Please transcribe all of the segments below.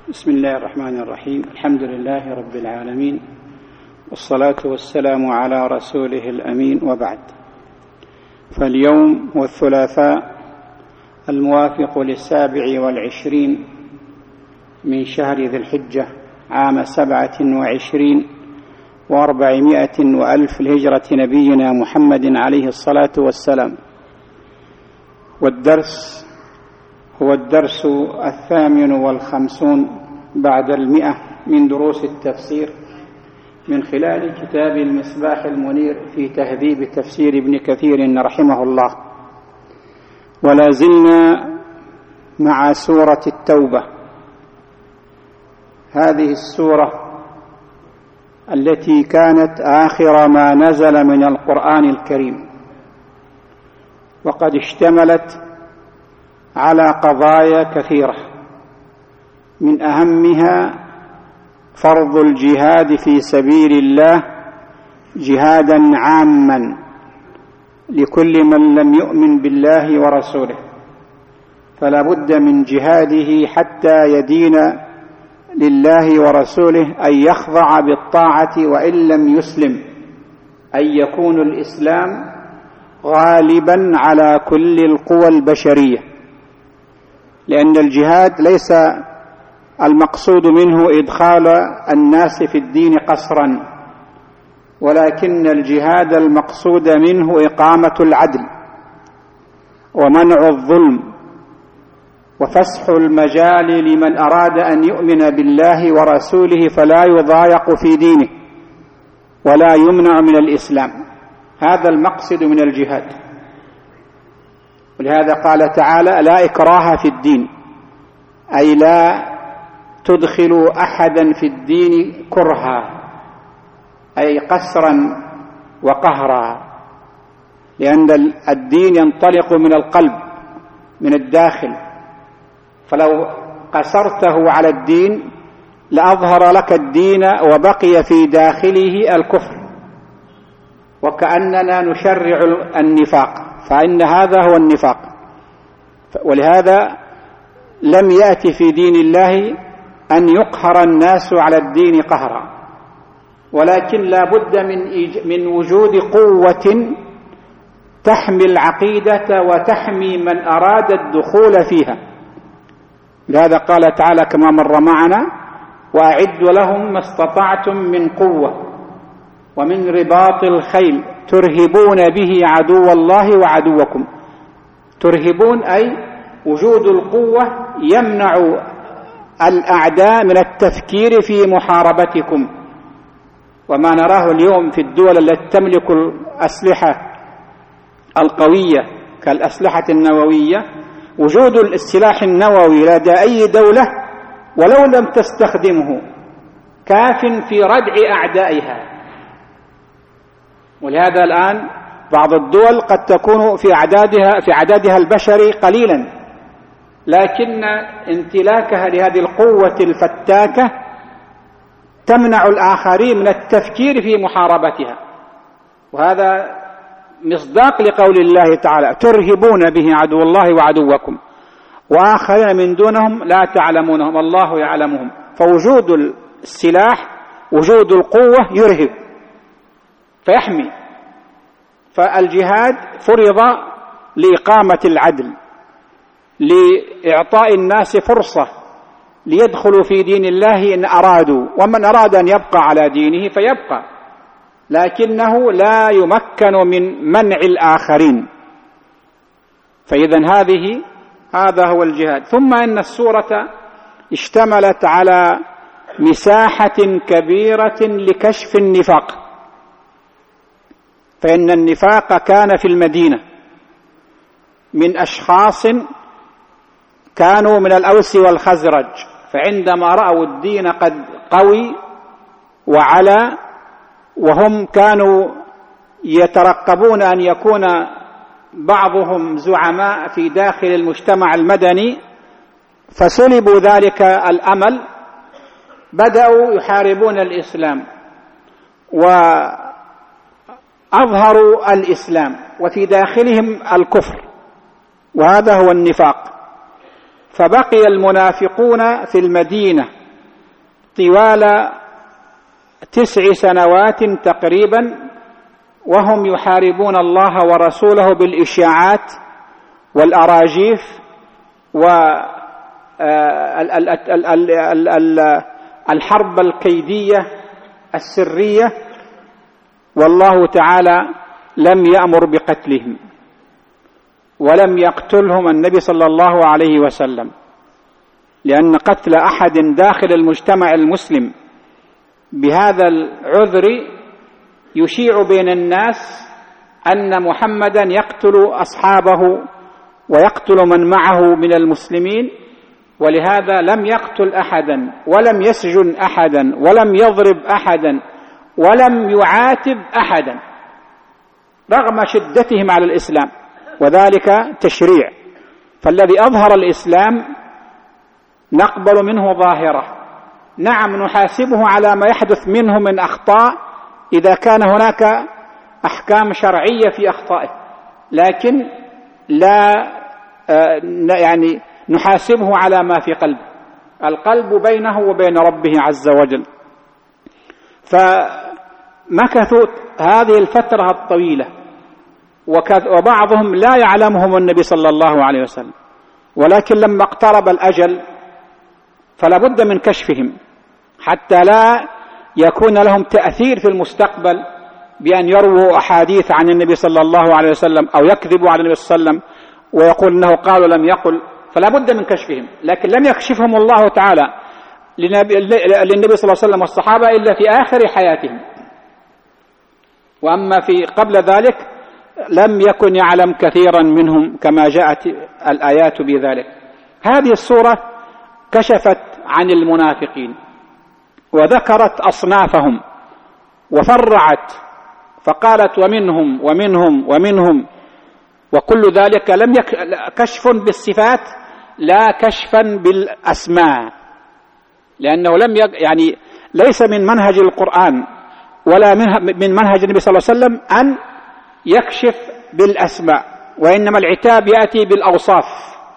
بسم الله الرحمن الرحيم. الحمد لله رب العالمين، والصلاة والسلام على رسوله الأمين، وبعد. فاليوم هو الثلاثاء الموافق 27 من شهر ذي الحجة عام 27 و400 وألف لهجرة نبينا محمد عليه الصلاة والسلام. والدرس هو الدرس 58 بعد 100 من دروس التفسير من خلال كتاب المصباح المنير في تهذيب تفسير ابن كثير رحمه الله. ولا زلنا مع سورة التوبة، هذه السورة التي كانت آخر ما نزل من القرآن الكريم، وقد اشتملت على قضايا كثيرة، من أهمها فرض الجهاد في سبيل الله جهادا عاما لكل من لم يؤمن بالله ورسوله، فلا بد من جهاده حتى يدين لله ورسوله، أن يخضع بالطاعة وإن لم يسلم، أن يكون الإسلام غالبا على كل القوى البشرية، لأن الجهاد ليس المقصود منه إدخال الناس في الدين قسرا، ولكن الجهاد المقصود منه إقامة العدل ومنع الظلم وفسح المجال لمن أراد أن يؤمن بالله ورسوله فلا يضايق في دينه ولا يمنع من الإسلام. هذا المقصد من الجهاد. ولهذا قال تعالى: لا إكراه في الدين، أي لا تدخلوا أحدا في الدين كرها، أي قسرا وقهرا، لأن الدين ينطلق من القلب من الداخل، فلو قسرته على الدين لأظهر لك الدين وبقي في داخله الكفر، وكأننا نشرع النفاق، فإن هذا هو النفاق. ولهذا لم يأتي في دين الله أن يقهر الناس على الدين قهرا، ولكن لا بد من وجود قوة تحمي العقيدة وتحمي من أراد الدخول فيها. لهذا قال تعالى كما مر معنا: وأعدوا لهم ما استطعتم من قوة ومن رباط الخيل ترهبون به عدو الله وعدوكم. ترهبون أي وجود القوة يمنع الأعداء من التفكير في محاربتكم. وما نراه اليوم في الدول التي تملك الأسلحة القوية كالأسلحة النووية، وجود السلاح النووي لدى أي دولة ولو لم تستخدمه كاف في ردع أعدائها. ولهذا الآن بعض الدول قد تكون في عددها البشري قليلا، لكن امتلاكها لهذه القوة الفتاكة تمنع الآخرين من التفكير في محاربتها. وهذا مصداق لقول الله تعالى: ترهبون به عدو الله وعدوكم وآخرين من دونهم لا تعلمونهم الله يعلمهم. فوجود السلاح وجود القوة يرهب فيحمي. فالجهاد فرض لإقامة العدل، لإعطاء الناس فرصة ليدخلوا في دين الله إن أرادوا، ومن أراد أن يبقى على دينه فيبقى، لكنه لا يمكن من منع الآخرين. فإذن هذا هو الجهاد. ثم إن السورة اشتملت على مساحة كبيرة لكشف النفاق، فإن النفاق كان في المدينة من أشخاص كانوا من الأوس والخزرج، فعندما رأوا الدين قد قوي وعلى، وهم كانوا يترقبون أن يكون بعضهم زعماء في داخل المجتمع المدني، فسلبوا ذلك الأمل، بدأوا يحاربون الإسلام وأظهروا الإسلام وفي داخلهم الكفر، وهذا هو النفاق. فبقي المنافقون في المدينة طوال 9 سنوات تقريبا، وهم يحاربون الله ورسوله بالإشاعات والأراجيف والحرب الكيدية السرية، والله تعالى لم يأمر بقتلهم ولم يقتلهم النبي صلى الله عليه وسلم، لأن قتل أحد داخل المجتمع المسلم بهذا العذر يشيع بين الناس أن محمدا يقتل أصحابه ويقتل من معه من المسلمين، ولهذا لم يقتل أحدا ولم يسجن أحدا ولم يضرب أحدا ولم يعاتب أحدا رغم شدتهم على الإسلام، وذلك تشريع. فالذي أظهر الإسلام نقبل منه ظاهرة، نعم نحاسبه على ما يحدث منه من أخطاء إذا كان هناك أحكام شرعية في أخطائه، لكن لا يعني نحاسبه على ما في قلبه، القلب بينه وبين ربه عز وجل. فمكثوا هذه الفترة الطويلة، وبعضهم لا يعلمهم النبي صلى الله عليه وسلم، ولكن لما اقترب الأجل فلا بد من كشفهم حتى لا يكون لهم تأثير في المستقبل بأن يرووا أحاديث عن النبي صلى الله عليه وسلم أو يكذبوا على النبي صلى الله عليه وسلم ويقول أنه قال ولم يقل، فلا بد من كشفهم. لكن لم يكشفهم الله تعالى للنبي صلى الله عليه وسلم والصحابة إلا في آخر حياتهم، وأما في قبل ذلك لم يكن يعلم كثيرا منهم كما جاءت الآيات بذلك. هذه السورة كشفت عن المنافقين وذكرت أصنافهم وفرعت فقالت ومنهم ومنهم ومنهم، وكل ذلك لم كشف بالصفات لا كشفا بالأسماء، لأنه لم يعني ليس من منهج القرآن ولا من منهج النبي صلى الله عليه وسلم أن يكشف بالأسماء، وإنما العتاب يأتي بالأوصاف،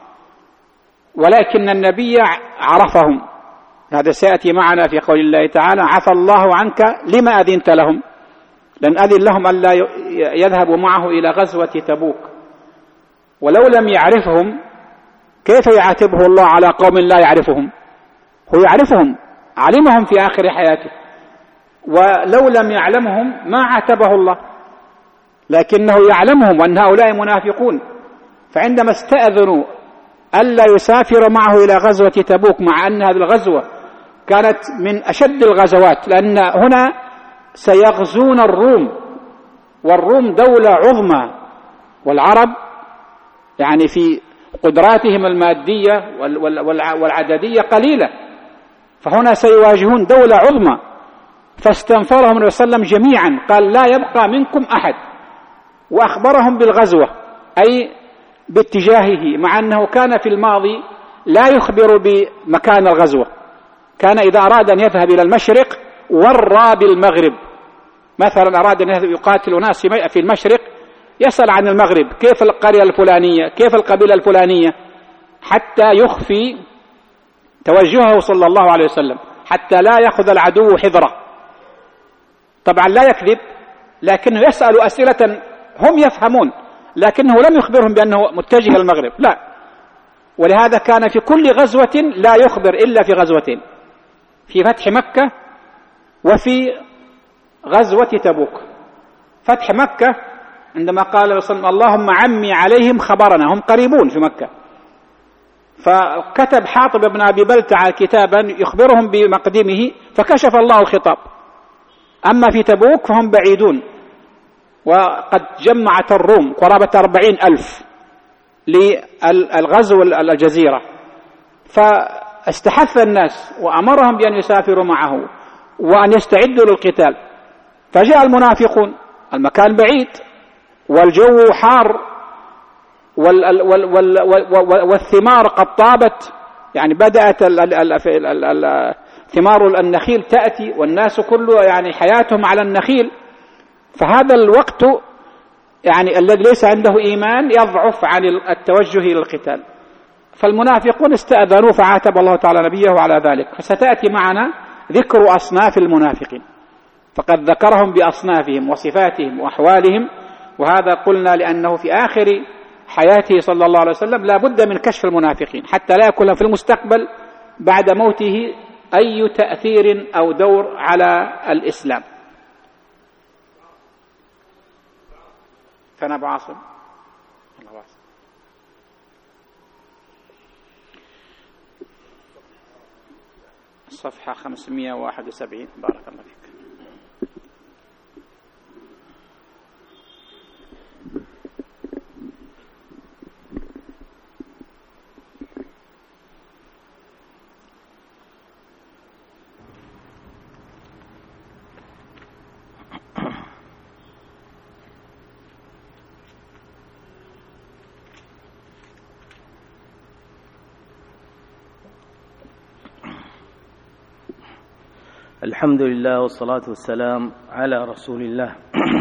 ولكن النبي عرفهم. هذا سيأتي معنا في قول الله تعالى عفى الله عنك لما أذنت لهم، لن أذن لهم ألا يذهبوا معه إلى غزوة تبوك. ولو لم يعرفهم كيف يعاتبه الله على قوم لا يعرفهم؟ هو يعرفهم، علمهم في آخر حياته، ولو لم يعلمهم ما عاتبه الله، لكنه يعلمهم وأن هؤلاء منافقون. فعندما استأذنوا ألا يسافر معه إلى غزوة تبوك، مع أن هذه الغزوة كانت من أشد الغزوات، لأن هنا سيغزون الروم، والروم دولة عظمى، والعرب يعني في قدراتهم المادية والعددية قليلة، فهنا سيواجهون دولة عظمى. فاستنفرهم النبي صلى الله عليه وسلم جميعا، قال لا يبقى منكم أحد، وأخبرهم بالغزوة أي باتجاهه، مع أنه كان في الماضي لا يخبر بمكان الغزوة، كان إذا أراد أن يذهب إلى المشرق ورى بالمغرب، مثلا أراد أن يقاتل ناس في المشرق يسأل عن المغرب كيف القرية الفلانية كيف القبيلة الفلانية، حتى يخفي توجهه صلى الله عليه وسلم، حتى لا يأخذ العدو حذره. طبعا لا يكذب، لكنه يسأل أسئلة هم يفهمون، لكنه لم يخبرهم بأنه متجه المغرب، لا. ولهذا كان في كل غزوة لا يخبر إلا في غزوتين، في فتح مكة وفي غزوة تبوك. فتح مكة عندما قال اللهم عمي عليهم خبرنا، هم قريبون في مكة، فكتب حاطب بن أبي بلتع كتابا يخبرهم بمقدمه فكشف الله الخطاب. أما في تبوك فهم بعيدون، وقد جمعت الروم قرابة 40,000 للغزو الجزيرة، فاستحث الناس وأمرهم بأن يسافروا معه وأن يستعدوا للقتال. فجاء المنافقون، المكان بعيد والجو حار والثمار قد طابت، يعني بدأت ثمار النخيل تأتي، والناس كله يعني حياتهم على النخيل. فهذا الوقت يعني الذي ليس عنده إيمان يضعف عن التوجه إلى القتال، فالمنافقون استأذنوا فعاتب الله تعالى نبيه على ذلك. فستأتي معنا ذكر أصناف المنافقين، فقد ذكرهم بأصنافهم وصفاتهم وأحوالهم، وهذا قلنا لأنه في آخر حياته صلى الله عليه وسلم لا بد من كشف المنافقين حتى لا يكون في المستقبل بعد موته أي تأثير أو دور على الإسلام. فأنا بعاصم الصفحة 571. بارك الله فيك. الحمد لله والصلاة والسلام على رسول الله.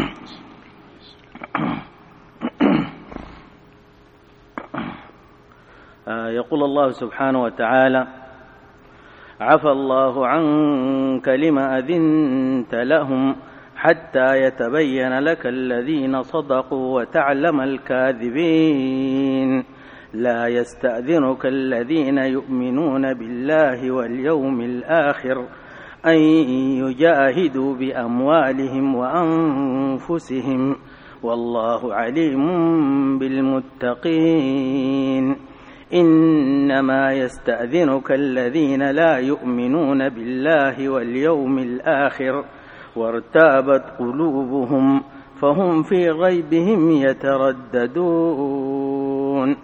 يقول الله سبحانه وتعالى: عفى الله عنك لما أذنت لهم حتى يتبين لك الذين صدقوا وتعلم الكاذبين لا يستأذنك الذين يؤمنون بالله واليوم الآخر أن يجاهدوا بأموالهم وأنفسهم والله عليم بالمتقين. إنما يستأذنك الذين لا يؤمنون بالله واليوم الآخر وارتابت قلوبهم فهم في غيبهم يترددون.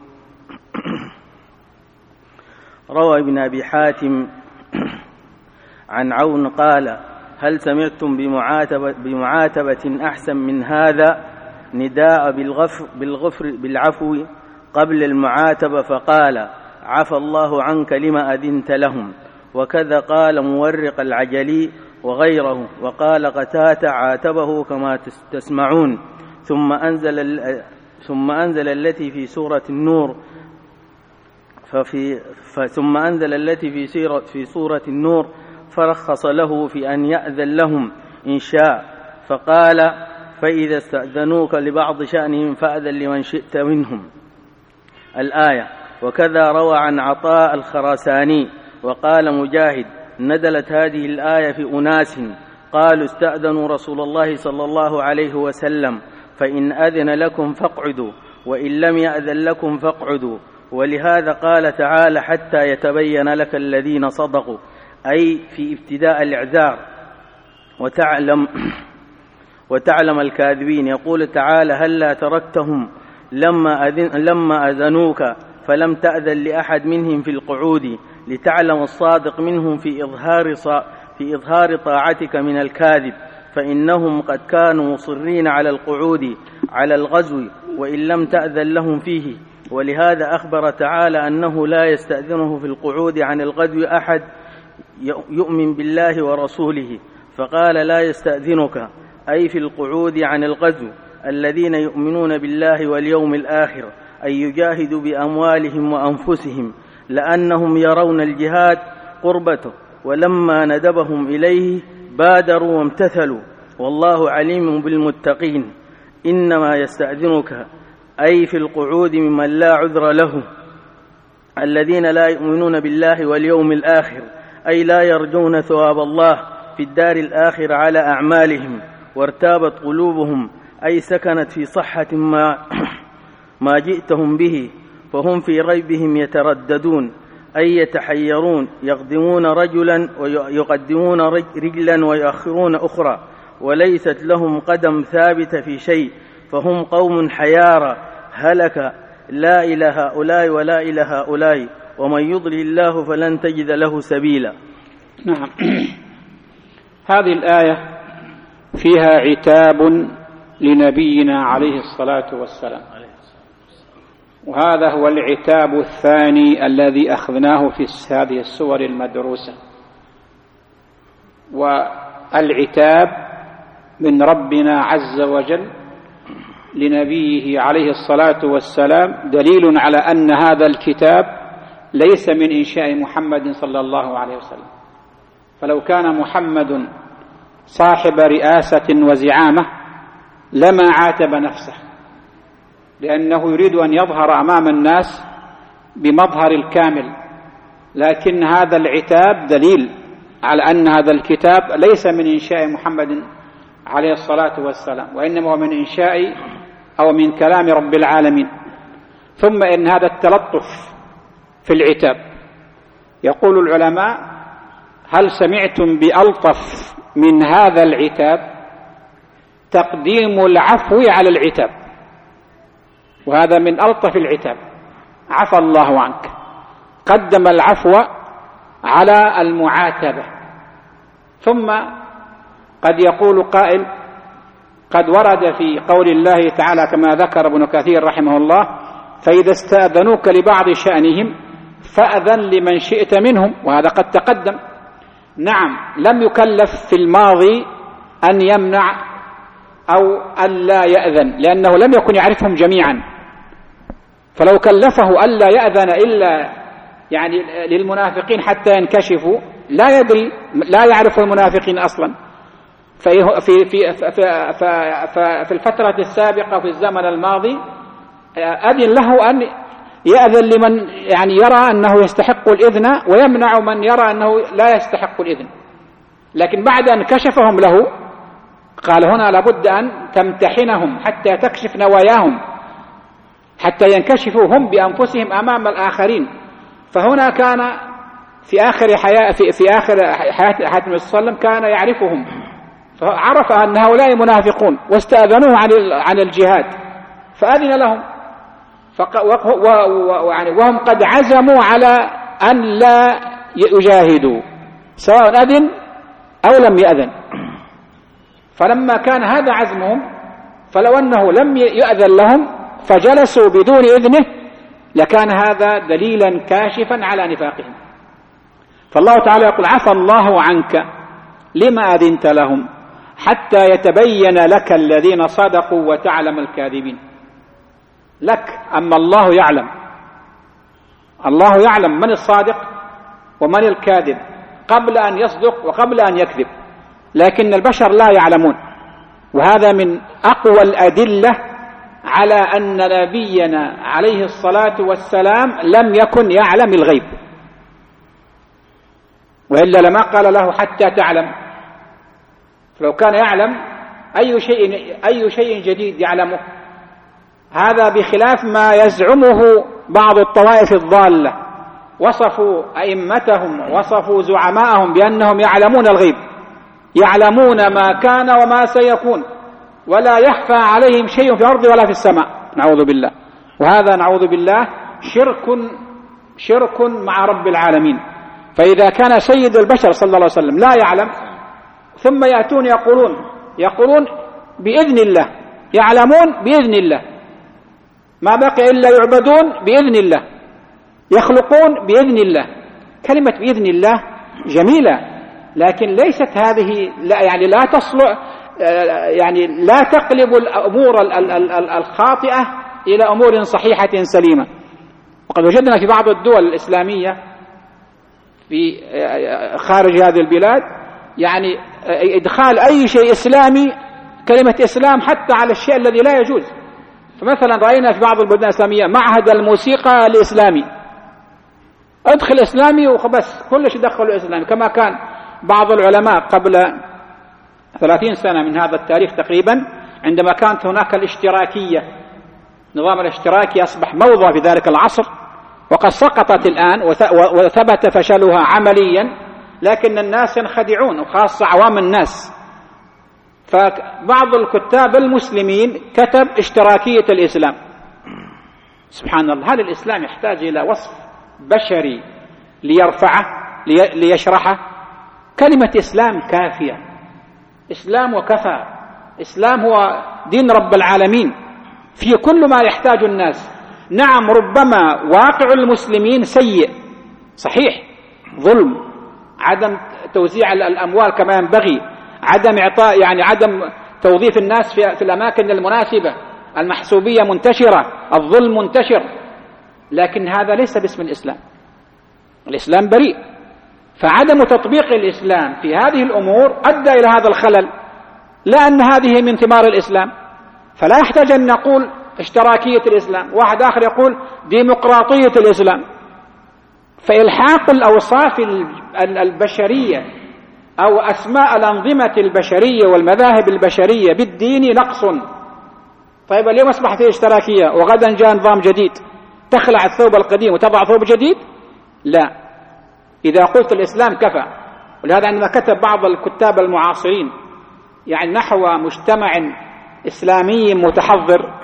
روى ابن أبي حاتم عن عون قال: هل سمعتم بمعاتبة أحسن من هذا؟ نداء بالعفو قبل المعاتبة، فقال: عفى الله عنك لما أذنت لهم. وكذا قال مورق العجلي وغيره. وقال قتادة: عاتبه كما تسمعون. ثم أنزل التي في سورة النور في سورة النور فرخص له في أن يأذن لهم إن شاء، فقال: فإذا استأذنوك لبعض شأنهم فأذن لمن شئت منهم. الآية. وكذا روى عن عطاء الخراساني وقال مجاهد: نزلت هذه الآية في أناس قالوا استأذنوا رسول الله صلى الله عليه وسلم فإن أذن لكم فاقعدوا وإن لم يأذن لكم فاقعدوا. ولهذا قال تعالى: حتى يتبين لك الذين صدقوا، أي في ابتداء الإعذار، وتعلم الكاذبين. يقول تعالى: هلا تركتهم لما أذنوك فلم تأذن لأحد منهم في القعود لتعلم الصادق منهم في إظهار طاعتك من الكاذب، فإنهم قد كانوا مصرين على القعود على الغزو وإن لم تأذن لهم فيه. ولهذا أخبر تعالى أنه لا يستأذنه في القعود عن الغزو أحد يؤمن بالله ورسوله، فقال: لا يستأذنك أي في القعود عن الغزو الذين يؤمنون بالله واليوم الآخر أن يجاهدوا بأموالهم وأنفسهم، لأنهم يرون الجهاد قربته، ولما ندبهم إليه بادروا وامتثلوا، والله عليم بالمتقين. إنما يستأذنك أي في القعود ممن لا عذر له، الذين لا يؤمنون بالله واليوم الآخر، أي لا يرجون ثواب الله في الدار الآخرة على أعمالهم، وارتابت قلوبهم أي سكنت في صحة ما جئتهم به، فهم في ريبهم يترددون أي يتحيرون، يقدمون رجلا ويقدمون رجلا ويؤخرون أخرى، وليست لهم قدم ثابتة في شيء، فهم قوم حيارى هلك، لا إلى هؤلاء ولا إلى هؤلاء، ومن يضلل الله فلن تجد له سبيلا. نعم. هذه الآية فيها عتاب لنبينا عليه الصلاة والسلام، وهذا هو العتاب الثاني الذي أخذناه في هذه السور المدروسة. والعتاب من ربنا عز وجل لنبيه عليه الصلاة والسلام دليل على أن هذا الكتاب ليس من إنشاء محمد صلى الله عليه وسلم. فلو كان محمد صاحب رئاسة وزعامة لما عاتب نفسه، لأنه يريد أن يظهر أمام الناس بمظهر الكامل، لكن هذا العتاب دليل على أن هذا الكتاب ليس من إنشاء محمد عليه الصلاة والسلام، وإنما هو من إنشاء أو من كلام رب العالمين. ثم إن هذا التلطف في العتاب، يقول العلماء: هل سمعتم بألطف من هذا العتاب؟ تقديم العفو على العتاب، وهذا من ألطف العتاب. عفى الله عنك، قدم العفو على المعاتبة. ثم قد يقول قائل: قد ورد في قول الله تعالى كما ذكر ابن كثير رحمه الله: فإذا استأذنوك لبعض شأنهم فأذن لمن شئت منهم. وهذا قد تقدم. نعم، لم يكلف في الماضي أن يمنع أو أن لا يأذن، لأنه لم يكن يعرفهم جميعا، فلو كلفه ألا يأذن إلا يعني للمنافقين حتى ينكشفوا، لا يدري، لا يعرف المنافقين أصلا. في الفترة السابقة في الزمن الماضي أذن له أن يأذن لمن يعني يرى أنه يستحق الإذن، ويمنع من يرى أنه لا يستحق الإذن. لكن بعد أن كشفهم له قال: هنا لابد أن تمتحنهم حتى تكشف نواياهم، حتى ينكشفوا هم بأنفسهم أمام الآخرين. فهنا كان في آخر حياة النبي صلى الله عليه وسلم كان يعرفهم، فعرف أن هؤلاء منافقون واستأذنوه عن الجهاد، فأذن لهم، وهم قد عزموا على أن لا يجاهدوا سواء أذن أو لم يأذن. فلما كان هذا عزمهم، فلو أنه لم يأذن لهم فجلسوا بدون إذنه لكان هذا دليلا كاشفا على نفاقهم. فالله تعالى يقول: عفى الله عنك لما أذنت لهم حتى يتبين لك الذين صدقوا وتعلم الكاذبين. لك، أما الله يعلم، الله يعلم من الصادق ومن الكاذب قبل أن يصدق وقبل أن يكذب، لكن البشر لا يعلمون. وهذا من أقوى الأدلة على أن نبينا عليه الصلاة والسلام لم يكن يعلم الغيب، وإلا لما قال له حتى تعلم. فلو كان يعلم أي شيء جديد يعلمه. هذا بخلاف ما يزعمه بعض الطوائف الضالة، وصفوا أئمتهم وصفوا زعماءهم بأنهم يعلمون الغيب، يعلمون ما كان وما سيكون، ولا يخفى عليهم شيء في الأرض ولا في السماء، نعوذ بالله. وهذا نعوذ بالله شرك مع رب العالمين. فإذا كان سيد البشر صلى الله عليه وسلم لا يعلم، ثم يأتون يقولون بإذن الله، يعلمون بإذن الله، ما بقي إلا يعبدون بإذن الله، يخلقون بإذن الله. كلمة بإذن الله جميلة، لكن ليست هذه يعني لا تصلح، يعني لا تقلب الأمور الخاطئة إلى أمور صحيحة سليمة. وقد وجدنا في بعض الدول الإسلامية في خارج هذه البلاد يعني إدخال أي شيء إسلامي، كلمة إسلام، حتى على الشيء الذي لا يجوز. فمثلا رأينا في بعض البلدان الإسلامية معهد الموسيقى الإسلامي، أدخل إسلامي وبس، كل شيء دخلوا إسلامي. كما كان بعض العلماء قبل 30 سنة من هذا التاريخ تقريبا، عندما كانت هناك الاشتراكية، نظام الاشتراكي أصبح موضة في ذلك العصر، وقد سقطت الآن وثبت فشلها عمليا، لكن الناس ينخدعون، وخاصة عوام الناس. فبعض الكتاب المسلمين كتب اشتراكية الإسلام. سبحان الله، هل الإسلام يحتاج إلى وصف بشري ليرفعه ليشرحه؟ كلمة إسلام كافية، إسلام وكفى. إسلام هو دين رب العالمين في كل ما يحتاج الناس. نعم، ربما واقع المسلمين سيء صحيح، ظلم، عدم توزيع الأموال كما ينبغي، عدم إعطاء يعني عدم توظيف الناس في الأماكن المناسبة، المحسوبية منتشرة، الظلم منتشر، لكن هذا ليس باسم الإسلام. الإسلام بريء. فعدم تطبيق الإسلام في هذه الأمور أدى إلى هذا الخلل، لا أن هذه من ثمار الإسلام. فلا يحتاج أن نقول اشتراكية الإسلام، واحد آخر يقول ديمقراطية الإسلام. فإلحاق الأوصاف البشرية أو أسماء الأنظمة البشرية والمذاهب البشرية بالدين نقص. طيب اليوم أصبح فيه اشتراكية وغدا جاء نظام جديد، تخلع الثوب القديم وتضع ثوب جديد؟ لا. إذا قلت الإسلام كفى. ولهذا عندما كتب بعض الكتاب المعاصرين يعني نحو مجتمع إسلامي متحضر،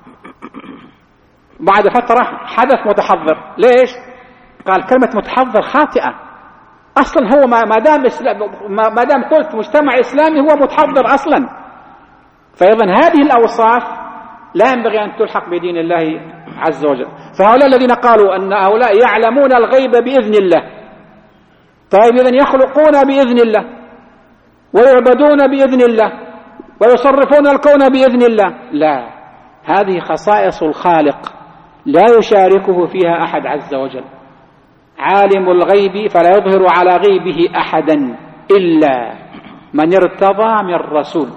بعد فترة حدث متحضر. ليش؟ قال كلمة متحضر خاطئة. أصلا هو ما دام قلت مجتمع إسلامي هو متحضر أصلا. فأيضا هذه الأوصاف لا ينبغي أن تلحق بدين الله عز وجل. فهؤلاء الذين قالوا أن هؤلاء يعلمون الغيب بإذن الله، طيب إذن يخلقون بإذن الله ويعبدون بإذن الله ويصرفون الكون بإذن الله؟ لا، هذه خصائص الخالق لا يشاركه فيها أحد عز وجل. عالم الغيب فلا يظهر على غيبه أحدا إلا من ارتضى من رسول.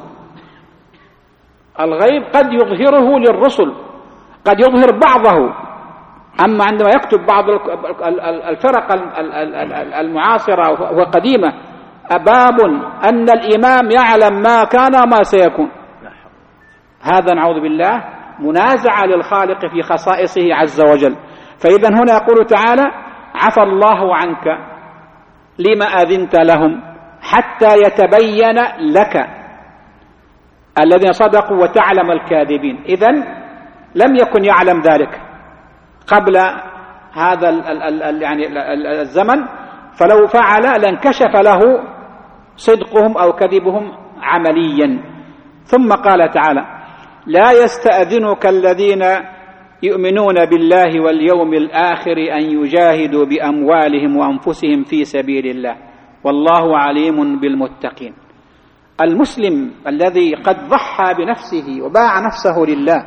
الغيب قد يظهره للرسل، قد يظهر بعضه. أما عندما يكتب بعض الفرق المعاصرة وقديمة باب أن الإمام يعلم ما كان وما سيكون، هذا نعوذ بالله منازعة للخالق في خصائصه عز وجل. فإذا هنا يقول تعالى عفى الله عنك لما أذنت لهم حتى يتبين لك الذين صدقوا وتعلم الكاذبين. إذن لم يكن يعلم ذلك قبل هذا يعني الزمن، فلو فعل لانكشف له صدقهم أو كذبهم عمليا. ثم قال تعالى لا يستأذنك الذين يؤمنون بالله واليوم الآخر أن يجاهدوا بأموالهم وأنفسهم في سبيل الله والله عليم بالمتقين. المسلم الذي قد ضحى بنفسه وباع نفسه لله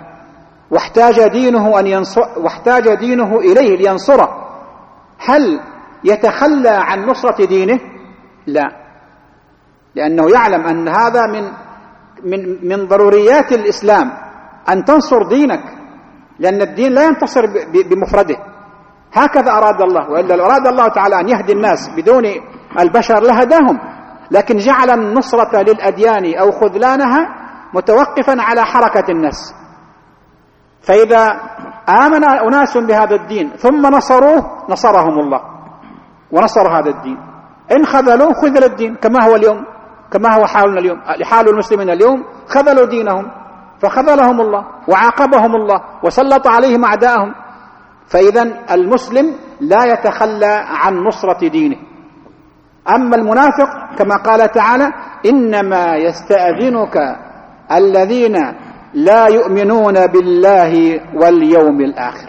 واحتاج دينه إليه لينصره، هل يتخلى عن نصرة دينه؟ لا، لأنه يعلم أن هذا من ضروريات الإسلام أن تنصر دينك، لأن الدين لا ينتصر بمفرده، هكذا أراد الله. وإلا لو أراد الله تعالى أن يهدي الناس بدون البشر لهداهم، لكن جعل النصرة للأديان أو خذلانها متوقفا على حركة الناس. فإذا آمن أناس بهذا الدين ثم نصروه نصرهم الله ونصر هذا الدين، إن خذلوه خذل الدين، كما هو اليوم، كما هو حالنا اليوم، حال المسلمين اليوم خذلوا دينهم فخذلهم الله وعاقبهم الله وسلط عليهم أعداءهم. فإذا المسلم لا يتخلى عن نصرة دينه. أما المنافق كما قال تعالى إنما يستأذنك الذين لا يؤمنون بالله واليوم الآخر.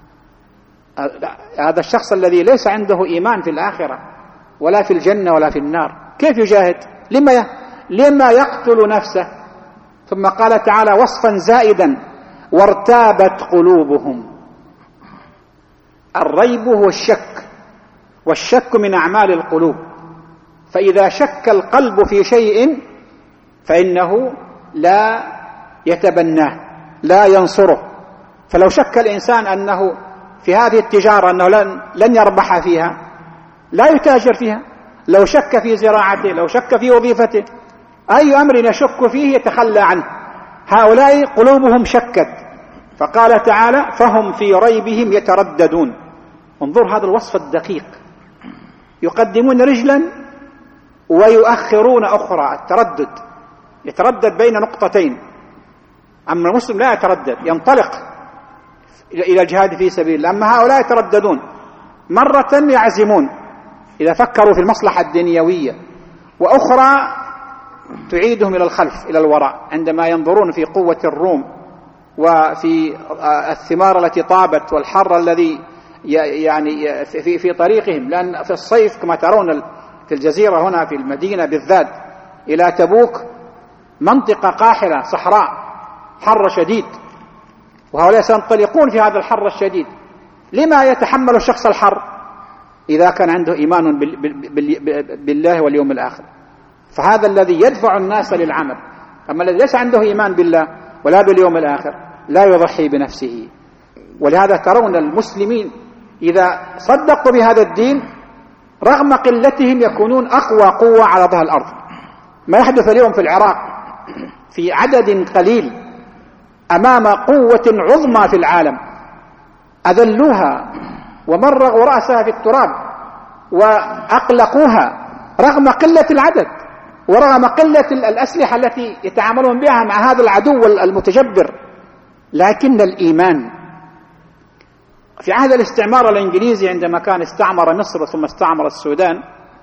هذا الشخص الذي ليس عنده إيمان في الآخرة ولا في الجنة ولا في النار كيف يجاهد؟ لما يقتل نفسه. ثم قال تعالى وصفا زائدا وارتابت قلوبهم. الريب هو الشك، والشك من أعمال القلوب، فإذا شك القلب في شيء فإنه لا يتبناه لا ينصره. فلو شك الإنسان أنه في هذه التجارة أنه لن يربح فيها لا يتاجر فيها. لو شك في زراعته، لو شك في وظيفته، أي أمر يشك فيه يتخلى عنه. هؤلاء قلوبهم شكت. فقال تعالى فهم في ريبهم يترددون. انظر هذا الوصف الدقيق، يقدمون رجلا ويؤخرون أخرى. التردد يتردد بين نقطتين. أما المسلم لا يتردد، ينطلق إلى الجهاد في سبيل الله. أما هؤلاء يترددون، مرة يعزمون إذا فكروا في المصلحة الدنيوية، وأخرى تعيدهم إلى الخلف إلى الوراء عندما ينظرون في قوة الروم وفي الثمار التي طابت والحر الذي يعني في طريقهم. لأن في الصيف كما ترون في الجزيرة هنا في المدينة بالذات إلى تبوك منطقة قاحلة صحراء، حر شديد، وهؤلاء سينطلقون في هذا الحر الشديد. لما يتحمل الشخص الحر؟ إذا كان عنده إيمان بالله واليوم الآخر، فهذا الذي يدفع الناس للعمل. أما الذي ليس عنده إيمان بالله ولا باليوم الآخر لا يضحي بنفسه. ولهذا ترون المسلمين إذا صدقوا بهذا الدين رغم قلتهم يكونون أقوى قوة على ظهر الأرض. ما يحدث اليوم في العراق في عدد قليل أمام قوة عظمى في العالم أذلوها ومرغوا رأسها في التراب وأقلقوها رغم قلة العدد ورغم قلة الأسلحة التي يتعاملون بها مع هذا العدو المتجبر. لكن الإيمان في عهد الاستعمار الإنجليزي عندما كان استعمر مصر ثم استعمر السودان،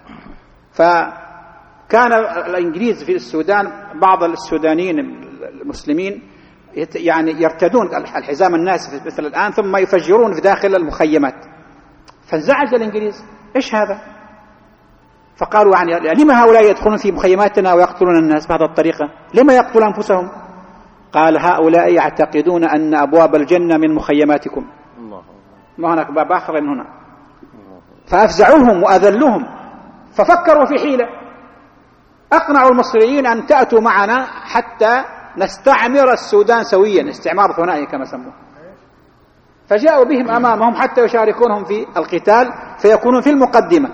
فكان الإنجليز في السودان بعض السودانيين المسلمين يعني يرتدون الحزام الناسف مثل الآن ثم يفجرون في داخل المخيمات. فانزعج الإنجليز، إيش هذا؟ فقالوا يعني لما هؤلاء يدخلون في مخيماتنا ويقتلون الناس بهذه الطريقة؟ لما يقتلون أنفسهم؟ قال هؤلاء يعتقدون أن أبواب الجنة من مخيماتكم، ما هناك باب آخر من هنا. فأفزعوهم وأذلوهم، ففكروا في حيلة، أقنعوا المصريين أن تأتوا معنا حتى نستعمر السودان سويا، استعمار ثنائي كما سموه. فجاءوا بهم أمامهم حتى يشاركونهم في القتال فيكونون في المقدمة،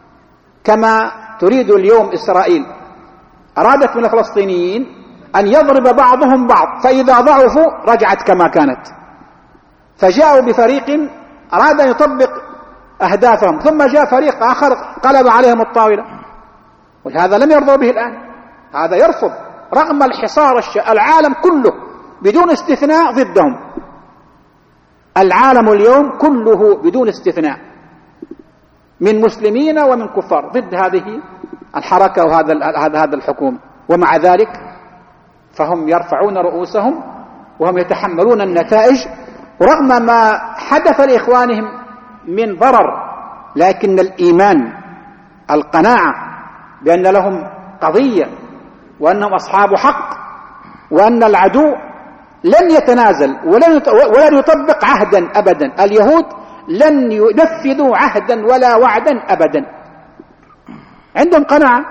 كما تريد اليوم إسرائيل. أرادت من الفلسطينيين أن يضرب بعضهم بعض، فإذا ضعفوا رجعت كما كانت. فجاءوا بفريق أراد أن يطبق أهدافهم، ثم جاء فريق آخر قلب عليهم الطاولة، ولهذا لم يرضوا به الآن. هذا يرفض رغم الحصار العالم كله بدون استثناء ضدهم. العالم اليوم كله بدون استثناء من مسلمين ومن كفار ضد هذه الحركة وهذا الحكومة، ومع ذلك فهم يرفعون رؤوسهم وهم يتحملون النتائج رغم ما حدث لإخوانهم من ضرر. لكن الإيمان، القناعة بأن لهم قضية وأنهم أصحاب حق وأن العدو لن يتنازل ولن يطبق عهدا أبدا. اليهود لن ينفذوا عهدا ولا وعدا أبدا، عندهم قناعة.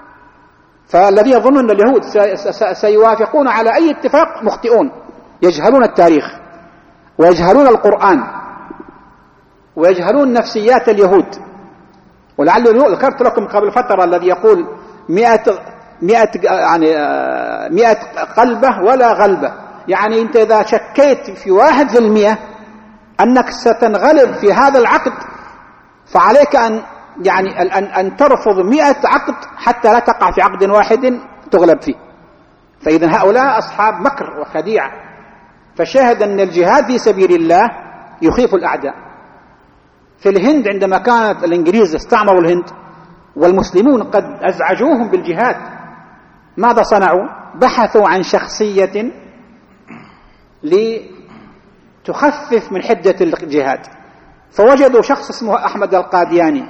فالذين يظنون أن اليهود سيوافقون على أي اتفاق مخطئون، يجهلون التاريخ ويجهلون القرآن ويجهلون نفسيات اليهود. ولعل ذكرت لكم قبل فترة الذي يقول 100 قلبة ولا غلبة، يعني أنت إذا شكيت في 1% أنك ستنغلب في هذا العقد فعليك أن ترفض 100 عقد حتى لا تقع في عقد واحد تغلب فيه. فإذا هؤلاء أصحاب مكر وخديعة. فشاهد أن الجهاد في سبيل الله يخيف الأعداء. في الهند عندما كانت الإنجليز استعمروا الهند والمسلمون قد أزعجوهم بالجهاد، ماذا صنعوا؟ بحثوا عن شخصية لتخفف من حدة الجهاد، فوجدوا شخص اسمه أحمد القادياني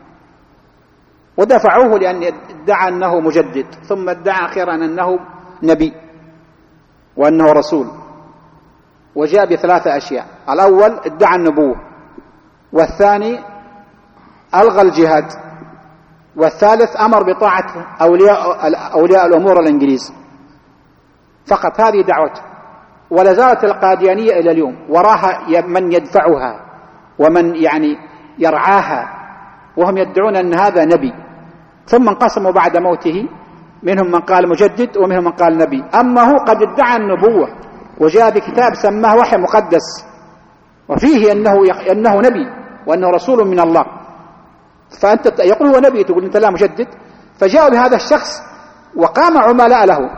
ودفعوه لأن ادعى أنه مجدد، ثم ادعى أخيرا أنه نبي وأنه رسول، وجاء ب3 أشياء. الأول ادعى النبوة، والثاني ألغى الجهاد، والثالث أمر بطاعة أولياء الأمور الإنجليز. فقط هذه دعوته. ولا زالت القاديانية إلى اليوم، وراها من يدفعها ومن يرعاها، وهم يدعون أن هذا نبي. ثم انقسموا بعد موته، منهم من قال مجدد ومنهم من قال نبي. أما هو قد ادعى النبوة وجاء بكتاب سماه وحي مقدس وفيه أنه نبي وأنه رسول من الله. فأنت يقول هو نبي تقول أنت لا مجدد. فجاءوا بهذا الشخص وقام عملاء له،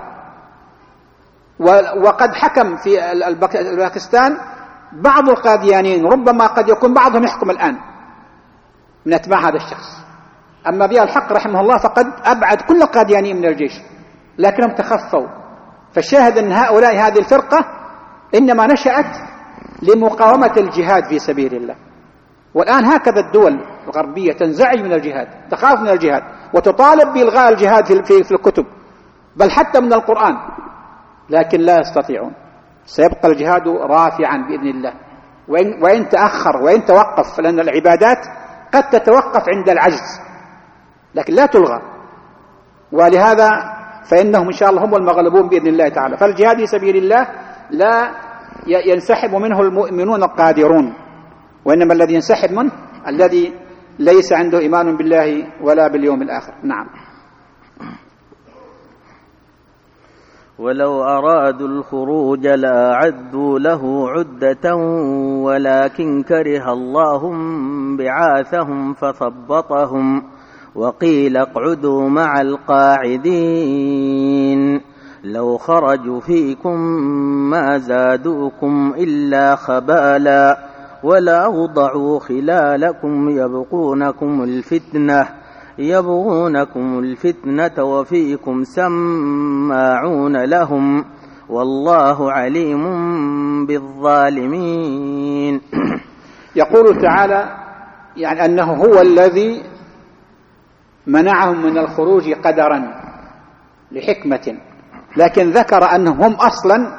وقد حكم في الباكستان بعض القاديانيين، ربما قد يكون بعضهم يحكم الآن من أتباع هذا الشخص. أما ضياء الحق رحمه الله فقد أبعد كل القاديانيين من الجيش، لكنهم تخفوا. فالشاهد أن هذه الفرقة إنما نشأت لمقاومة الجهاد في سبيل الله. والآن هكذا الدول الغربية تنزعج من الجهاد، تخاف من الجهاد وتطالب بإلغاء الجهاد في الكتب، بل حتى من القرآن، لكن لا يستطيعون. سيبقى الجهاد رافعا بإذن الله، وإن تأخر وإن توقف، لأن العبادات قد تتوقف عند العجز لكن لا تلغى، ولهذا فإنهم إن شاء الله هم المغلوبون بإذن الله تعالى. فالجهاد في سبيل الله لا ينسحب منه المؤمنون القادرون، وإنما الذي ينسحب منه الذي ليس عنده إيمان بالله ولا باليوم الآخر. نعم. ولو أرادوا الخروج لأعدوا له عدة ولكن كره الله بعاثهم فثبطهم وقيل اقعدوا مع القاعدين لو خرجوا فيكم ما زادوكم إلا خبالا ولأوضعوا خلالكم يبغونكم الفتنة وفيكم سماعون لهم والله عليم بالظالمين. يقول تعالى يعني أنه هو الذي منعهم من الخروج قدرا لحكمة، لكن ذكر أنهم هم أصلا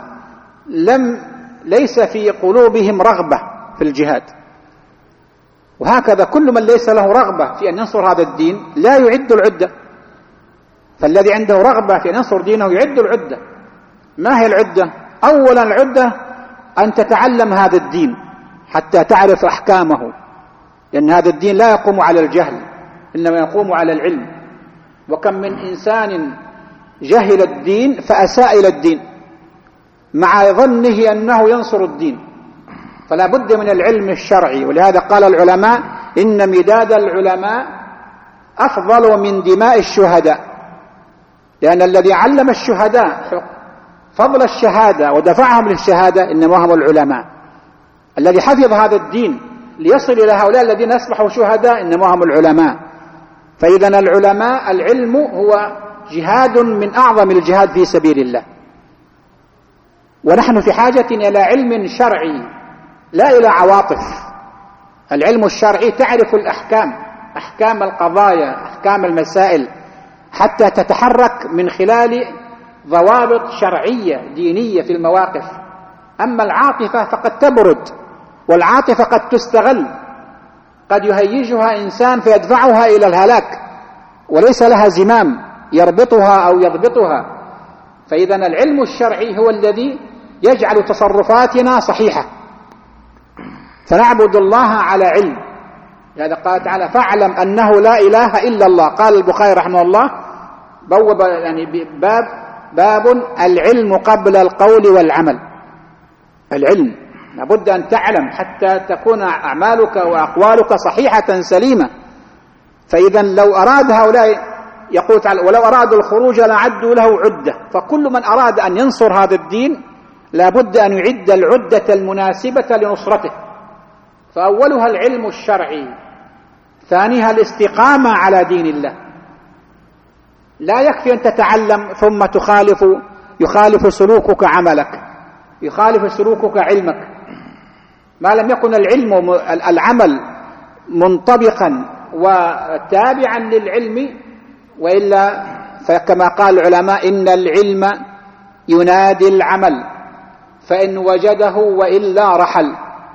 ليس في قلوبهم رغبة في الجهاد، وهكذا كل من ليس له رغبة في أن ينصر هذا الدين لا يعد العدة. فالذي عنده رغبة في أن ينصر دينه يعد العدة. ما هي العدة؟ أولا العدة أن تتعلم هذا الدين حتى تعرف أحكامه، لأن هذا الدين لا يقوم على الجهل إنما يقوم على العلم. وكم من إنسان جهل الدين فأساء إلى الدين مع ظنه أنه ينصر الدين. فلا بد من العلم الشرعي، ولهذا قال العلماء إن مداد العلماء أفضل من دماء الشهداء، لأن الذي علم الشهداء فضل الشهادة ودفعهم للشهادة إنما هم العلماء. الذي حفظ هذا الدين ليصل إلى هؤلاء الذين أصبحوا شهداء إنما هم العلماء. فإذا العلماء العلم هو جهاد من أعظم الجهاد في سبيل الله، ونحن في حاجة إلى علم شرعي لا إلى عواطف. العلم الشرعي تعرف الأحكام، أحكام القضايا، أحكام المسائل، حتى تتحرك من خلال ضوابط شرعية دينية في المواقف. أما العاطفة فقد تبرد، والعاطفة قد تستغل، قد يهيجها إنسان فيدفعها إلى الهلاك وليس لها زمام يربطها أو يضبطها. فإذا العلم الشرعي هو الذي يجعل تصرفاتنا صحيحة، فنعبد الله على علم. لهذا قال تعالى فاعلم أنه لا إله إلا الله. قال البخاري رحمه الله بوب يعني باب العلم قبل القول والعمل. العلم لابد أن تعلم حتى تكون أعمالك وأقوالك صحيحة سليمة. فإذا لو أراد هؤلاء، يقول تعالى ولو أرادوا الخروج لعدوا له عدة. فكل من أراد أن ينصر هذا الدين لابد أن يعد العدة المناسبة لنصرته. فأولها العلم الشرعي، ثانيها الاستقامة على دين الله. لا يكفي أن تتعلم ثم يخالف سلوكك عملك، يخالف سلوكك علمك. ما لم يكن العمل منطبقا وتابعا للعلم، وإلا فكما قال العلماء إن العلم ينادي العمل فإن وجده وإلا رحل.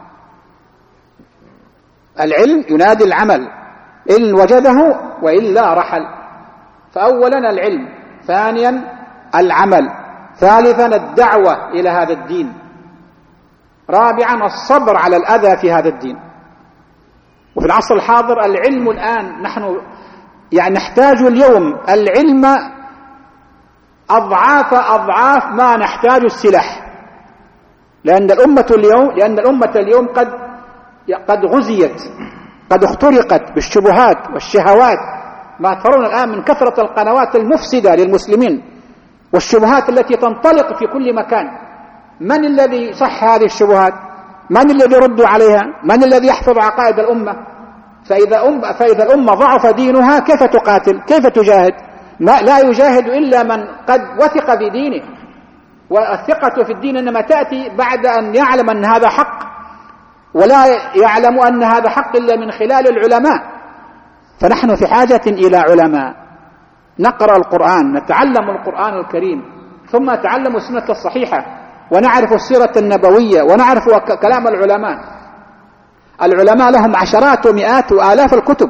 العلم ينادي العمل إن وجده وإلا رحل. فأولا العلم، ثانيا العمل، ثالثا الدعوة إلى هذا الدين، رابعا الصبر على الأذى في هذا الدين. وفي العصر الحاضر العلم الآن نحن يعني نحتاج اليوم العلم أضعاف ما نحتاج السلاح، لأن الأمة اليوم قد غزيت، قد اخترقت بالشبهات والشهوات. ما ترون الآن من كثرة القنوات المفسدة للمسلمين والشبهات التي تنطلق في كل مكان. من الذي صح هذه الشبهات؟ من الذي يرد عليها؟ من الذي يحفظ عقائد الأمة؟ فإذا الأمة ضعف دينها كيف تقاتل؟ كيف تجاهد؟ لا يجاهد إلا من قد وثق في دينه. والثقة في الدين إنما تأتي بعد أن يعلم أن هذا حق، ولا يعلم أن هذا حق إلا من خلال العلماء. فنحن في حاجة إلى علماء نقرأ القرآن، نتعلم القرآن الكريم، ثم نتعلم السنة الصحيحة، ونعرف السيرة النبوية، ونعرف كلام العلماء. العلماء لهم عشرات ومئات وآلاف الكتب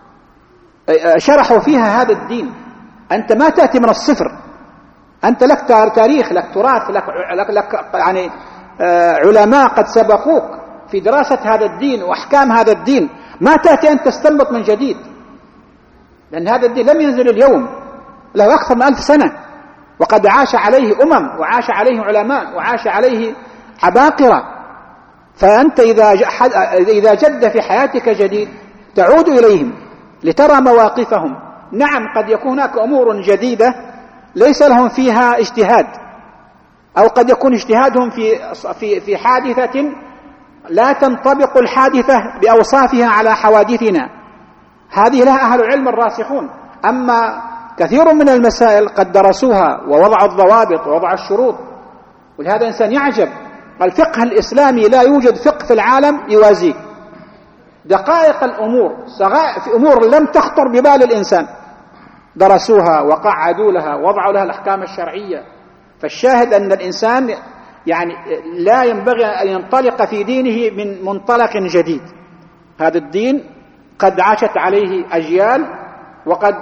شرحوا فيها هذا الدين. أنت ما تأتي من الصفر، أنت لك تاريخ، لك تراث، لك يعني علماء قد سبقوك في دراسة هذا الدين وأحكام هذا الدين. ما تأتي أن تستنبط من جديد، لأن هذا الدين لم ينزل اليوم، له أكثر من 1000 سنة، وقد عاش عليه وعاش عليه علماء وعاش عليه عباقرة. فأنت إذا جد في حياتك جديد تعود إليهم لترى مواقفهم. نعم قد يكون هناك أمور جديدة ليس لهم فيها اجتهاد، أو قد يكون اجتهادهم في حادثة لا تنطبق الحادثة بأوصافها على حوادثنا، هذه لها أهل العلم الراسخون. أما كثير من المسائل قد درسوها ووضعوا الضوابط ووضعوا الشروط، ولهذا الإنسان يعجب. الفقه الإسلامي لا يوجد فقه في العالم يوازيه. دقائق الأمور في أمور لم تخطر ببال الإنسان درسوها وقعدوا لها ووضعوا لها الأحكام الشرعية. فالشاهد أن الإنسان يعني لا ينبغي أن ينطلق في دينه من منطلق جديد. هذا الدين قد عاشت عليه أجيال، وقد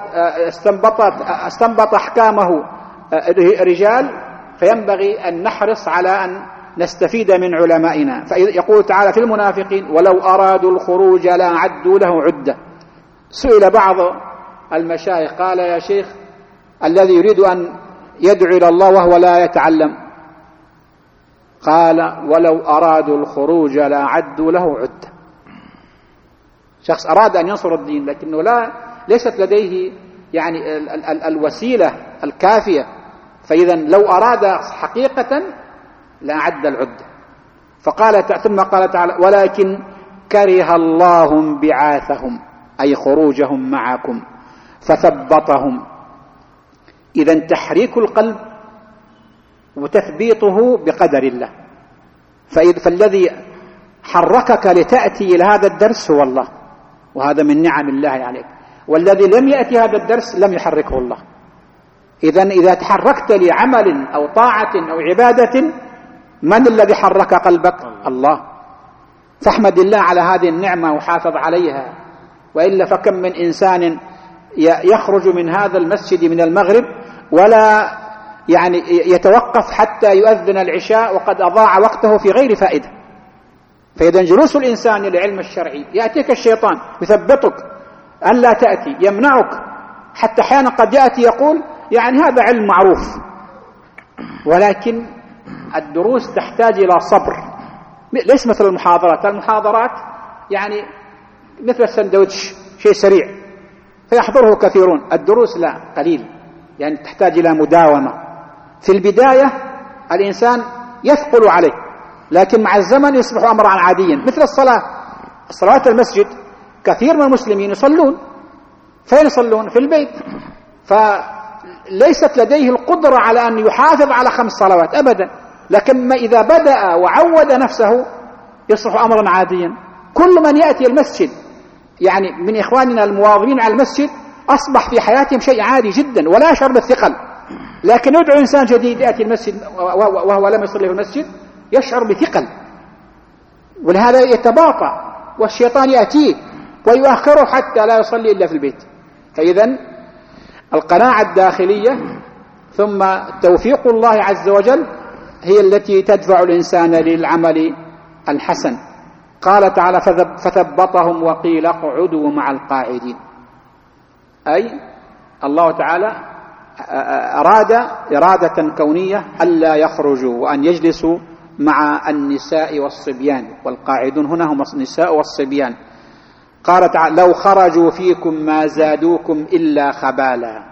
استنبط أحكامه رجال، فينبغي أن نحرص على أن نستفيد من علمائنا. فيقول تعالى في المنافقين: ولو أرادوا الخروج لأعدوا له عدة. سئل بعض المشايخ قال: يا شيخ، الذي يريد أن يدعو إلى الله وهو لا يتعلم؟ قال: ولو أرادوا الخروج لأعدوا له عدة. شخص أراد أن ينصر الدين لكنه ليست لديه يعني الوسيلة الكافية، فإذا لو أراد حقيقة لأعد العدة. ثم قال تعالى: ولكن كره الله انبعاثهم، أي خروجهم معكم، فثبطهم. إذا تحريك القلب وتثبيطه بقدر الله. فالذي حركك لتأتي إلى هذا الدرس هو الله، وهذا من نعم الله عليك. والذي لم يأتي هذا الدرس لم يحركه الله. إذا تحركت لعمل أو طاعة أو عبادة، من الذي حرك قلبك؟ الله. فاحمد الله على هذه النعمة وحافظ عليها. وإلا فكم من إنسان يخرج من هذا المسجد من المغرب ولا يعني يتوقف حتى يؤذن العشاء وقد أضاع وقته في غير فائدة. فإذا جلوس الإنسان للعلم الشرعي يأتيك الشيطان يثبطك أن لا تأتي، يمنعك، حتى أحيانا قد يأتي يقول يعني هذا علم معروف. ولكن الدروس تحتاج إلى صبر، ليس مثل المحاضرات يعني مثل السندوتش، شيء سريع فيحضره كثيرون. الدروس لا، قليل، يعني تحتاج إلى مداومة. في البداية الإنسان يثقل عليه، لكن مع الزمن يصبح أمرا عاديا. مثل الصلوات المسجد، كثير من المسلمين يصلون، فين يصلون؟ في البيت، فليست لديه القدرة على أن يحافظ على 5 صلوات أبدا. لكن ما إذا بدأ وعود نفسه يصبح أمرا عاديا. كل من يأتي المسجد يعني من إخواننا المواظبين على المسجد أصبح في حياتهم شيء عادي جدا ولا يشعر بالثقل. لكن يدعو إنسان جديد يأتي المسجد وهو لم يصلي في المسجد يشعر بثقل، ولهذا يتباطأ والشيطان يأتيه ويؤخره حتى لا يصلي إلا في البيت. فإذا القناعة الداخلية ثم توفيق الله عز وجل هي التي تدفع الإنسان للعمل الحسن. قال تعالى: فثبطهم وقيل اقعدوا مع القاعدين. أي الله تعالى أراد إرادة كونية ألا يخرجوا وأن يجلسوا مع النساء والصبيان، والقاعدون هنا هم النساء والصبيان. قال تعالى: لو خرجوا فيكم ما زادوكم إلا خبالا.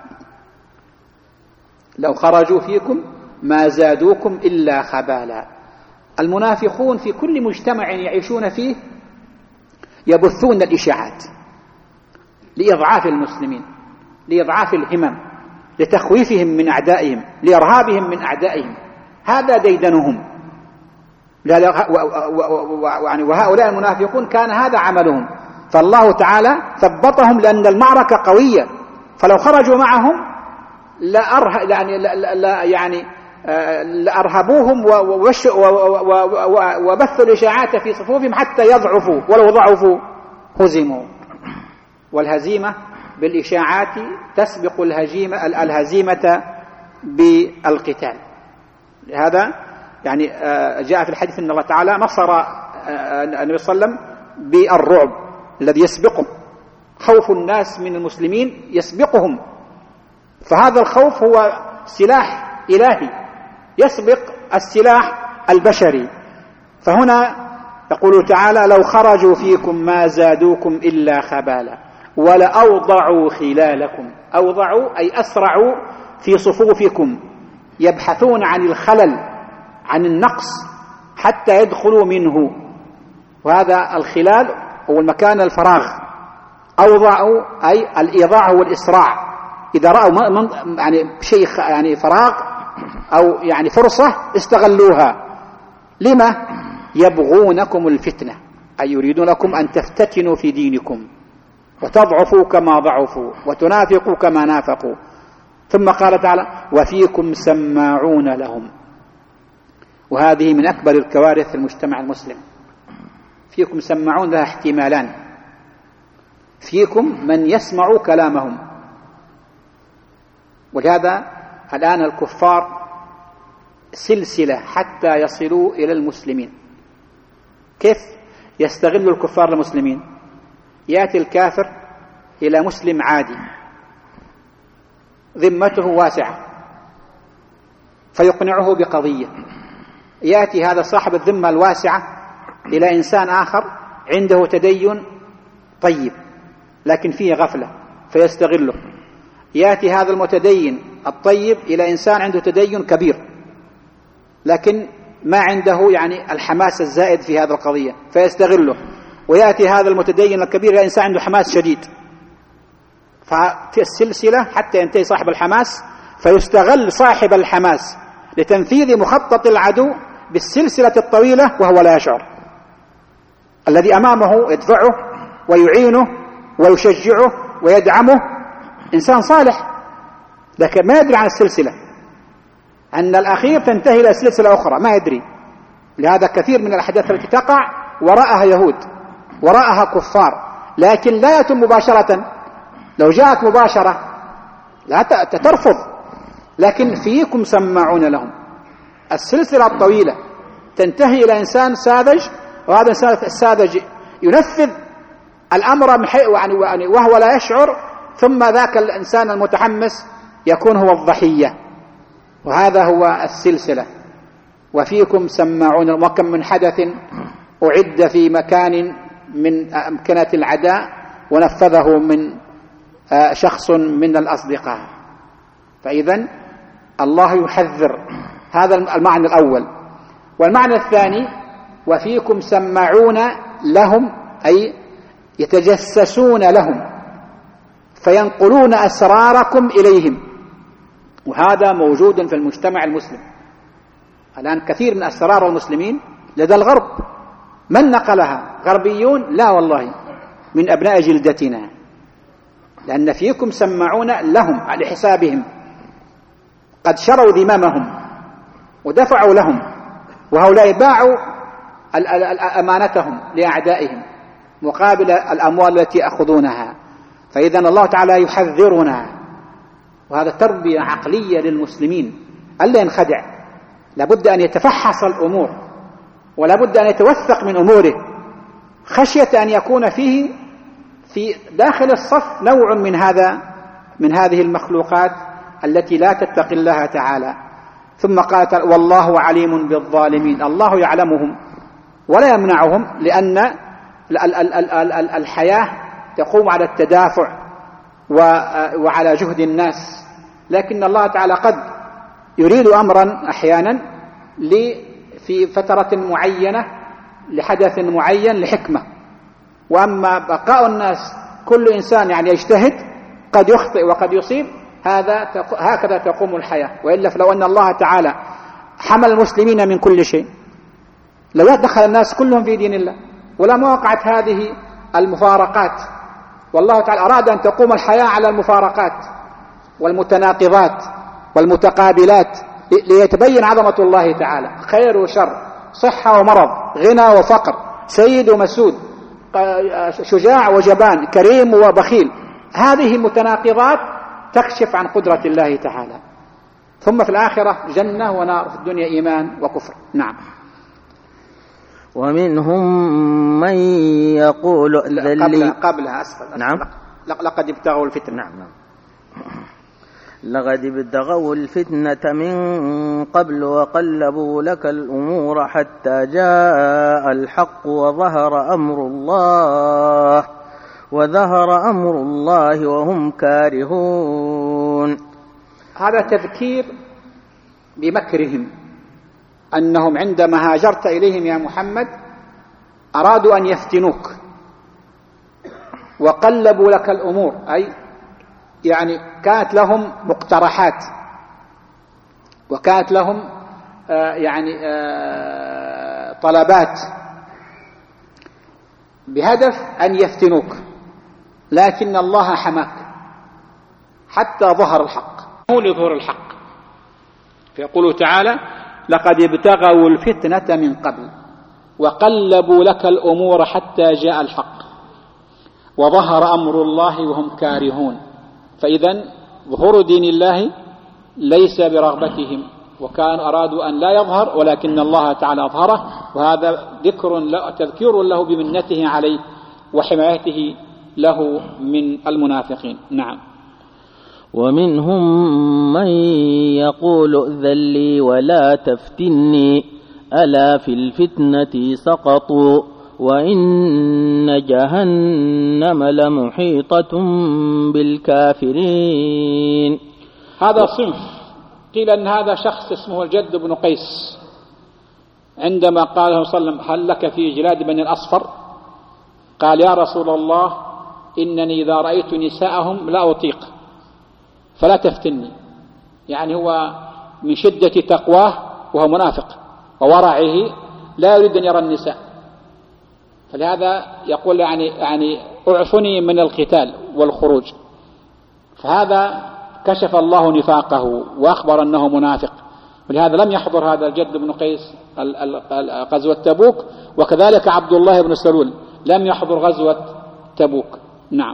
لو خرجوا فيكم ما زادوكم إلا خبالا. المنافقون في كل مجتمع يعيشون فيه يبثون الإشاعات لإضعاف المسلمين، لإضعاف الهمم، لتخويفهم من أعدائهم، لإرهابهم من أعدائهم. هذا ديدنهم. وهؤلاء المنافقون كان هذا عملهم. فالله تعالى ثبطهم لأن المعركة قوية، فلو خرجوا معهم أرهبوهم وبثوا الإشاعات في صفوفهم حتى يضعفوا، ولو ضعفوا هزموا. والهزيمة بالإشاعات تسبق الهزيمة بالقتال. لهذا يعني جاء في الحديث أن الله تعالى نصر النبي صلى الله عليه وسلم بالرعب الذي يسبقه، خوف الناس من المسلمين يسبقهم، فهذا الخوف هو سلاح إلهي يسبق السلاح البشري. فهنا يقول تعالى: لو خرجوا فيكم ما زادوكم إلا خبالا ولأوضعوا خلالكم. أوضعوا أي أسرعوا في صفوفكم، يبحثون عن الخلل، عن النقص حتى يدخلوا منه، وهذا الخلال هو المكان الفراغ. أوضعوا أي الإيضاع والإسراع، إذا رأوا يعني شيء يعني فراغ أو يعني فرصة استغلوها. لما؟ يبغونكم الفتنة، أي يريدونكم أن تفتتنوا في دينكم وتضعفوا كما ضعفوا وتنافقوا كما نافقوا. ثم قال تعالى: وفيكم سماعون لهم. وهذه من أكبر الكوارث في المجتمع المسلم. فيكم سماعون لها احتمالان: فيكم من يسمع كلامهم، ولهذا الآن الكفار سلسلة حتى يصلوا إلى المسلمين. كيف يستغل الكفار المسلمين؟ يأتي الكافر إلى مسلم عادي ذمته واسعة فيقنعه بقضية، يأتي هذا صاحب الذمة الواسعة إلى إنسان آخر عنده تدين طيب لكن فيه غفلة فيستغله، يأتي هذا المتدين الطيب إلى إنسان عنده تدين كبير لكن ما عنده يعني الحماس الزائد في هذه القضية فيستغله، ويأتي هذا المتدين الكبير إلى إنسان عنده حماس شديد، فالسلسلة حتى ينتهي صاحب الحماس فيستغل صاحب الحماس لتنفيذ مخطط العدو بالسلسلة الطويلة وهو لا يشعر. الذي أمامه يدفعه ويعينه ويشجعه ويدعمه إنسان صالح لكن ما يدري عن السلسلة، أن الأخير تنتهي إلى سلسلة أخرى ما يدري. لهذا كثير من الأحداث التي تقع وراءها يهود وراءها كفار، لكن لا يتم مباشرة. لو جاءت مباشرة لا ترفض، لكن فيكم سماعون لهم. السلسلة الطويلة تنتهي إلى إنسان ساذج، وهذا الإنسان الساذج ينفذ الأمر وهو لا يشعر، ثم ذاك الإنسان المتحمس يكون هو الضحية، وهذا هو السلسلة. وفيكم سماعون، وكم من حدث أعد في مكان من أمكنة العداء ونفذه من شخص من الأصدقاء. فإذن الله يحذر، هذا المعنى الأول. والمعنى الثاني: وفيكم سماعون لهم، أي يتجسسون لهم فينقلون أسراركم إليهم، وهذا موجود في المجتمع المسلم الآن. كثير من أسرار المسلمين لدى الغرب. من نقلها؟ غربيون؟ لا والله، من أبناء جلدتنا، لأن فيكم سماعون لهم على حسابهم، قد شروا ذمامهم ودفعوا لهم، وهؤلاء باعوا أمانتهم لأعدائهم مقابل الأموال التي يأخذونها. فإذن الله تعالى يحذرنا، وهذا تربية عقلية للمسلمين ألا ينخدع، لابد أن يتفحص الأمور ولابد أن يتوثق من أموره، خشية أن يكون فيه في داخل الصف نوع من هذه المخلوقات التي لا تتقي الله تعالى. ثم قال: والله عليم بالظالمين. الله يعلمهم ولا يمنعهم، لأن الحياة تقوم على التدافع وعلى جهد الناس، لكن الله تعالى قد يريد أمرا أحيانا في فترة معينة لحدث معين لحكمة. وأما بقاء الناس كل إنسان يعني يجتهد، قد يخطئ وقد يصيب، هكذا تقوم الحياة. وإلا فلو أن الله تعالى حمل المسلمين من كل شيء لو دخل الناس كلهم في دين الله ولما وقعت هذه المفارقات. والله تعالى أراد أن تقوم الحياة على المفارقات والمتناقضات والمتقابلات، ليتبين عظمة الله تعالى، خير وشر، صحة ومرض، غنى وفقر، سيد ومسود، شجاع وجبان، كريم وبخيل. هذه متناقضات تكشف عن قدرة الله تعالى. ثم في الآخرة جنة ونار، في الدنيا إيمان وكفر. نعم. ومنهم من يقول قبلها أسفل. نعم. لقد ابتغوا الفتنة. نعم. لقد ابتغوا الفتنة من قبل وقلبوا لك الأمور حتى جاء الحق وظهر أمر الله وهم كارهون. هذا تذكير بمكرهم، أنهم عندما هاجرت إليهم يا محمد أرادوا أن يفتنوك وقلبوا لك الأمور، أي يعني كانت لهم مقترحات وكانت لهم طلبات بهدف أن يفتنوك، لكن الله حماك حتى ظهر الحق. هو لظهور الحق. فيقول تعالى: لقد ابتغوا الفتنة من قبل وقلبوا لك الأمور حتى جاء الحق وظهر أمر الله وهم كارهون. فإذا ظهور دين الله ليس برغبتهم، وكانوا أرادوا أن لا يظهر، ولكن الله تعالى أظهره، وهذا تذكير له بمنته عليه وحمايته له من المنافقين. نعم. ومنهم من يقول ائذن لي ولا تفتني ألا في الفتنة سقطوا وإن جهنم لمحيطة بالكافرين. هذا صنف قيل أن هذا شخص اسمه الجد بن قيس، عندما قال له صلى الله عليه وسلم: هل لك في جلاد بني الأصفر؟ قال: يا رسول الله إنني إذا رأيت نساءهم لا أطيق فلا تفتني. يعني هو من شدة تقواه وهو منافق وورعه لا يريد أن يرى النساء، فلهذا يقول يعني أعفني من القتال والخروج. فهذا كشف الله نفاقه وأخبر أنه منافق، ولهذا لم يحضر هذا الجد بن قيس غزوة تبوك، وكذلك عبد الله بن سلول لم يحضر غزوة تبوك. نعم.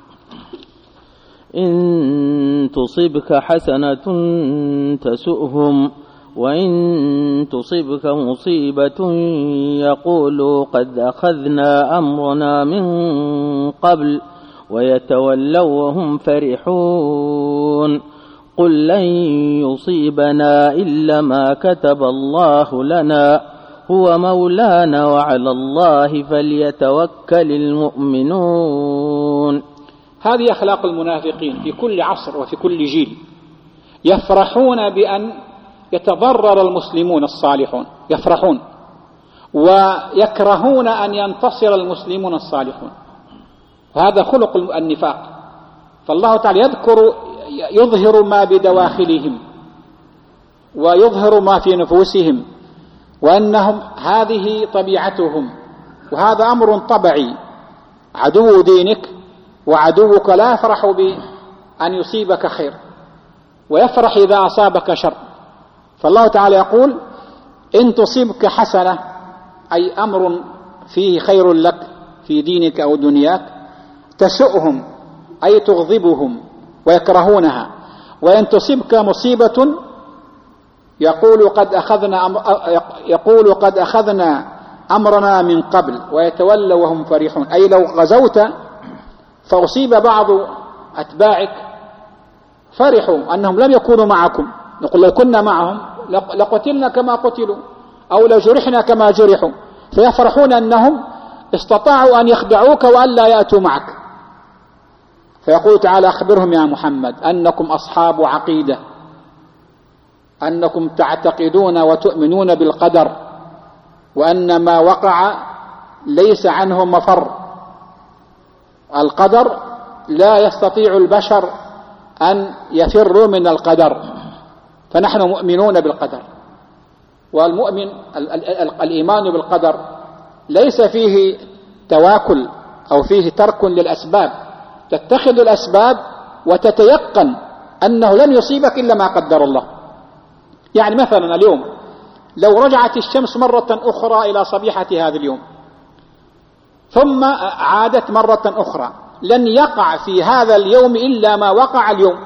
إن تصبك حسنة تسؤهم وإن تصبك مصيبة يقولوا قد أخذنا أمرنا من قبل ويتولوا وهم فرحون. قل لن يصيبنا إلا ما كتب الله لنا هو مولانا وعلى الله فليتوكل المؤمنون. هذه أخلاق المنافقين في كل عصر وفي كل جيل. يفرحون بأن يتضرر المسلمون الصالحون، يفرحون، ويكرهون أن ينتصر المسلمون الصالحون، وهذا خلق النفاق. فالله تعالى يظهر ما بدواخلهم ويظهر ما في نفوسهم، وأنهم هذه طبيعتهم، وهذا أمر طبعي. عدو دينك وعدوك لا يفرح بأن يصيبك خير، ويفرح إذا أصابك شر. فالله تعالى يقول: إن تصيبك حسنة، أي أمر فيه خير لك في دينك أو دنياك، تسؤهم أي تغضبهم ويكرهونها. وإن تصيبك مصيبة يقول قد أخذنا أمرنا من قبل ويتولوا وهم فرحون. أي لو غزوت فأصيب بعض أتباعك فرحوا أنهم لم يكونوا معكم، نقول لو كنا معهم لقتلنا كما قتلوا أو لجرحنا كما جرحوا، فيفرحون أنهم استطاعوا أن يخدعوك وأن لا يأتوا معك. فيقول تعالى: أخبرهم يا محمد أنكم أصحاب عقيدة، أنكم تعتقدون وتؤمنون بالقدر، وأن ما وقع ليس عنه مفر. القدر لا يستطيع البشر أن يفروا من القدر، فنحن مؤمنون بالقدر. والمؤمن الإيمان بالقدر ليس فيه تواكل أو فيه ترك للأسباب، تتخذ الأسباب وتتيقن أنه لن يصيبك إلا ما قدر الله. يعني مثلا اليوم لو رجعت الشمس مرة أخرى إلى صبيحة هذا اليوم ثم عادت مرة أخرى، لن يقع في هذا اليوم إلا ما وقع اليوم.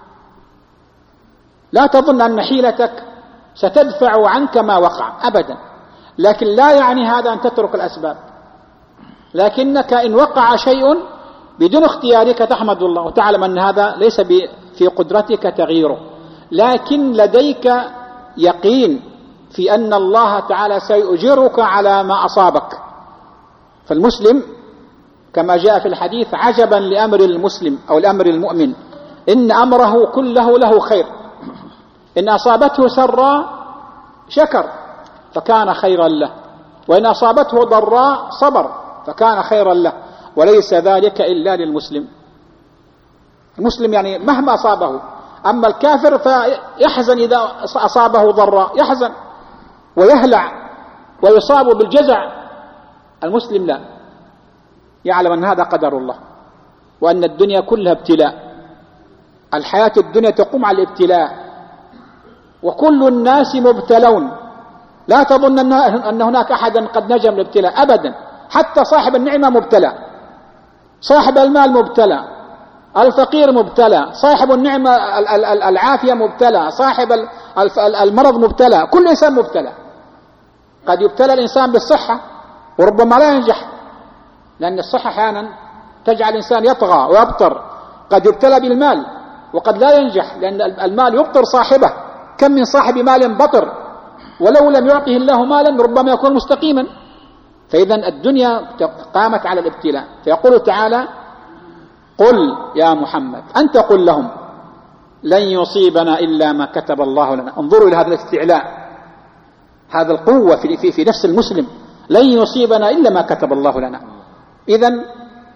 لا تظن أن حيلتك ستدفع عنك ما وقع أبدا، لكن لا يعني هذا أن تترك الأسباب، لكنك إن وقع شيء بدون اختيارك تحمد الله وتعلم أن هذا ليس في قدرتك تغييره، لكن لديك يقين في أن الله تعالى سيؤجرك على ما أصابك. فالمسلم كما جاء في الحديث عجبا لأمر المسلم أو الأمر المؤمن، إن أمره كله له خير، إن أصابته سراء شكر فكان خيرا له، وإن أصابته ضراء صبر فكان خيرا له، وليس ذلك إلا للمسلم. المسلم يعني مهما أصابه، أما الكافر فيحزن إذا أصابه ضراء، يحزن ويهلع ويصاب بالجزع. المسلم لا، يعلم أن هذا قدر الله، وأن الدنيا كلها ابتلاء، الحياة الدنيا تقوم على الابتلاء، وكل الناس مبتلون. لا تظن أن هناك أحدا قد نجا من الابتلاء أبدا، حتى صاحب النعمة مبتلى، صاحب المال مبتلى، الفقير مبتلى، صاحب النعمة العافية مبتلى، صاحب المرض مبتلى، كل إنسان مبتلى. قد يبتلى الإنسان بالصحة وربما لا ينجح، لأن الصحة أحيانا تجعل الإنسان يطغى ويبطر. قد يبتلى بالمال وقد لا ينجح، لأن المال يبطر صاحبه. كم من صاحب مال بطر ولو لم يعطه الله مالا ربما يكون مستقيما. فإذا الدنيا قامت على الابتلاء. فيقول تعالى: قل يا محمد، أنت قل لهم لن يصيبنا إلا ما كتب الله لنا. انظروا إلى هذا الاستعلاء، هذا القوة في نفس المسلم، لن يصيبنا إلا ما كتب الله لنا. إذن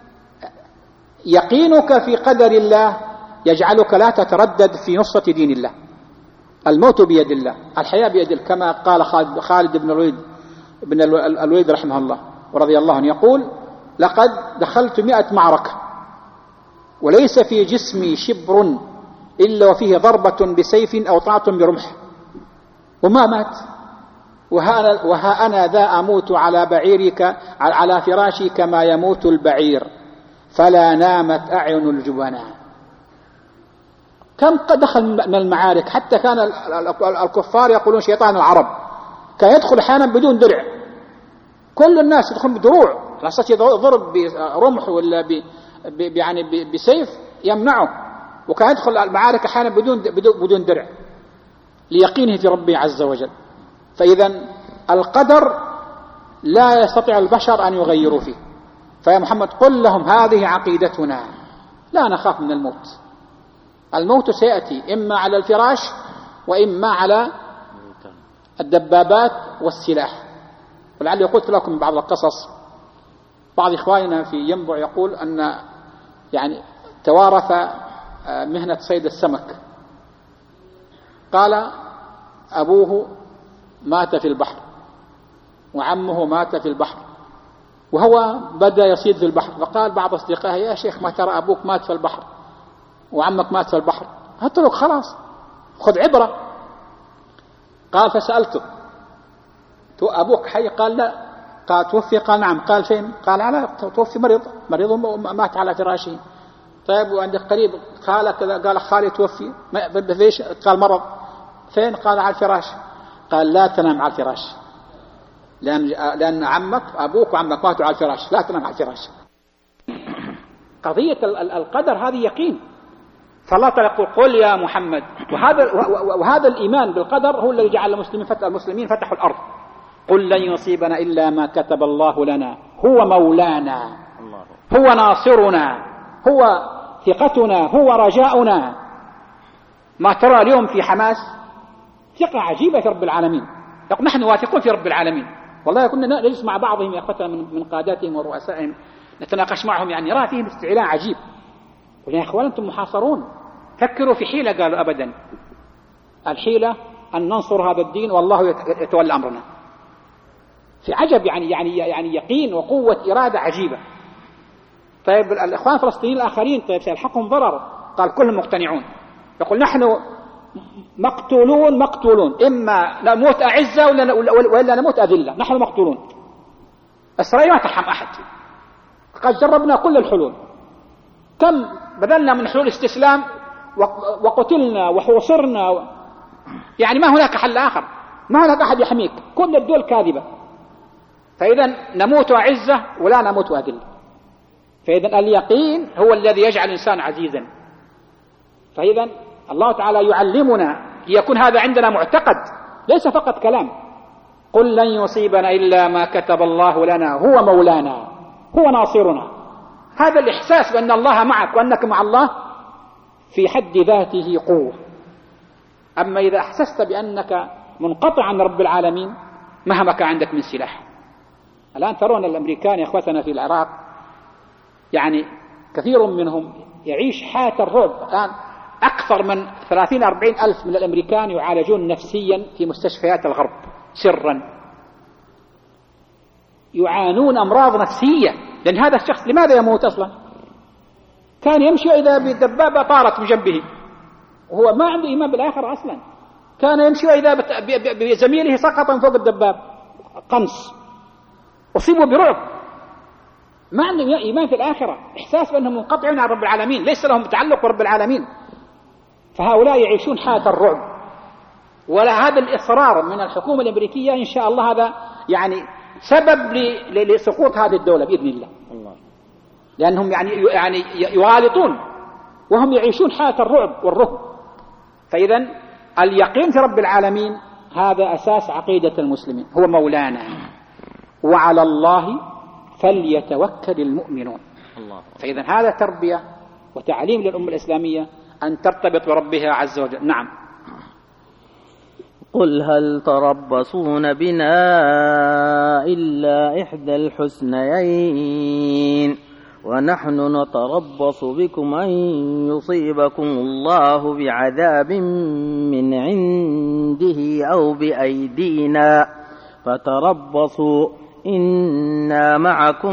يقينك في قدر الله يجعلك لا تتردد في نصرة دين الله. الموت بيد الله، الحياة بيد الله، كما قال خالد بن الوليد رحمه الله ورضي الله عنه، يقول: لقد دخلت 100 معركة وليس في جسمي شبر إلا وفيه ضربة بسيف أو طاعة برمح وما مات، وها أنا ذا أموت على بعيرك على فراشي كما يموت البعير، فلا نامت أعين الجبناء. كم قد دخل من المعارك، حتى كان الكفار يقولون شيطان العرب، كان يدخل أحيانا بدون درع، كل الناس يدخلون بدروع، لا يستطيع ضرب برمح ولا يعني بسيف يمنعه، وكان يدخل المعارك أحيانا بدون درع ليقينه في ربه عز وجل. فإذا القدر لا يستطيع البشر أن يغيروا فيه. فيا محمد قل لهم هذه عقيدتنا، لا نخاف من الموت. الموت سيأتي إما على الفراش وإما على الدبابات والسلاح. ولعلي قلت لكم بعض القصص، بعض إخواننا في ينبع يقول أن يعني توارث مهنة صيد السمك. قال: أبوه مات في البحر وعمه مات في البحر وهو بدأ يصيد في البحر، فقال بعض أصدقائه: يا شيخ ما ترى أبوك مات في البحر وعمك مات في البحر، اترك خلاص، خذ عبرة. قال: فسألته: أبوك حي؟ قال: لا. قال: توفي؟ قال: نعم. قال: فين؟ قال: على توفي مريض مات على فراشه. طيب وعندك قريب؟ قال: خالي توفي. ليش؟ قال: مرض. فين؟ قال: على الفراش. قال: لا تنام على الفراش، لأن عمك أبوك وعمك ماتوا على الفراش، لا تنام على الفراش. قضية القدر هذه يقين. فالله تعالى يقول: قل يا محمد. وهذا الإيمان بالقدر هو الذي جعل المسلمين فتحوا الأرض. قل لن يصيبنا إلا ما كتب الله لنا، هو مولانا، هو ناصرنا، هو ثقتنا، هو رجاؤنا. ما ترى اليوم في حماس ثقة عجيبة في رب العالمين، يقول نحن واثقون في رب العالمين. والله كنا نجلس مع بعضهم يا أخوتنا من قاداتهم ورؤسائهم نتناقش معهم، يعني نرى فيهم استعلاء عجيب. قلنا: يا أخوان أنتم محاصرون، فكروا في حيلة. قالوا: أبدا، الحيلة أن ننصر هذا الدين والله يتولى أمرنا. في عجب، يعني يقين وقوة إرادة عجيبة. طيب الإخوان الفلسطينيين الآخرين طيب سيلحقهم ضرر؟ قال: كلهم مقتنعون. يقول: نحن مقتولون، إما نموت أعزة وإلا نموت أذلة، نحن مقتولون. إسرائيل ما ترحم أحد، قد جربنا كل الحلول، كم بذلنا من حلول استسلام وقتلنا وحوصرنا، يعني ما هناك حل آخر، ما هناك أحد يحميك، كل الدول كاذبة. فإذا نموت أعزة ولا نموت أذلة. فإذا اليقين هو الذي يجعل الإنسان عزيزا. فإذا الله تعالى يعلمنا ليكون هذا عندنا معتقد، ليس فقط كلام. قل لن يصيبنا إلا ما كتب الله لنا، هو مولانا، هو ناصرنا. هذا الإحساس بأن الله معك وأنك مع الله في حد ذاته قوة. أما إذا أحسست بأنك منقطع عن رب العالمين مهما كان عندك من سلاح. الآن ترون الأمريكان يا أخوتنا في العراق، يعني كثير منهم يعيش حالة الرعب. الآن أكثر من 30-40 ألف من الأمريكان يعالجون نفسيا في مستشفيات الغرب سرا، يعانون أمراض نفسية. لأن هذا الشخص لماذا يموت أصلا؟ كان يمشي إذا بدبابة طارت بجنبه، وهو ما عنده إيمان بالآخرة أصلا. كان يمشي إذا بزميله سقط من فوق الدباب قنص، أصيبوا برعب، ما عندهم إيمان في الآخرة، إحساس بأنهم منقطعون عن رب العالمين، ليس لهم تعلق برب العالمين. فهؤلاء يعيشون حالة الرعب. ولا هذا الإصرار من الحكومة الأمريكية إن شاء الله هذا يعني سبب لسقوط هذه الدولة بإذن الله. لأنهم يعني يغالطون وهم يعيشون حالة الرعب والرهب. فإذا اليقين في رب العالمين هذا أساس عقيدة المسلمين، هو مولانا، وعلى الله فليتوكل المؤمنون. فإذا هذا تربية وتعليم للأمة الإسلامية أن ترتبط بربها عز وجل. نعم. قل هل تربصون بنا إلا إحدى الحسنيين ونحن نتربص بكم أن يصيبكم الله بعذاب من عنده أو بأيدينا فتربصوا إنا معكم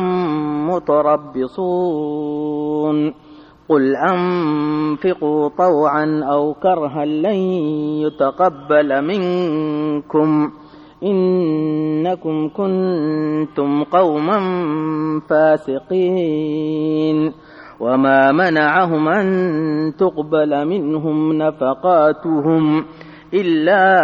متربصون. قل أنفقوا طوعا أو كرها لن يتقبل منكم إنكم كنتم قوما فاسقين. وما منعهم أن تقبل منهم نفقاتهم إلا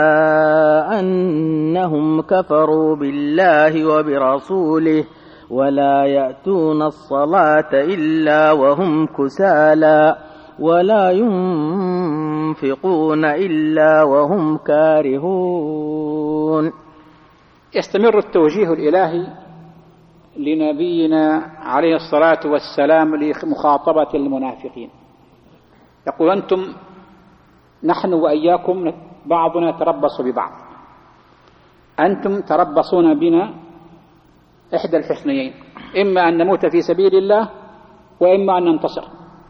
أنهم كفروا بالله وبرسوله ولا يأتون الصلاة إلا وهم كسالى ولا ينفقون إلا وهم كارهون. يستمر التوجيه الإلهي لنبينا عليه الصلاة والسلام لمخاطبة المنافقين. يقول أنتم نحن وإياكم بعضنا يتربص ببعض، أنتم تربصون بنا إحدى الحسنيين، إما أن نموت في سبيل الله وإما أن ننتصر.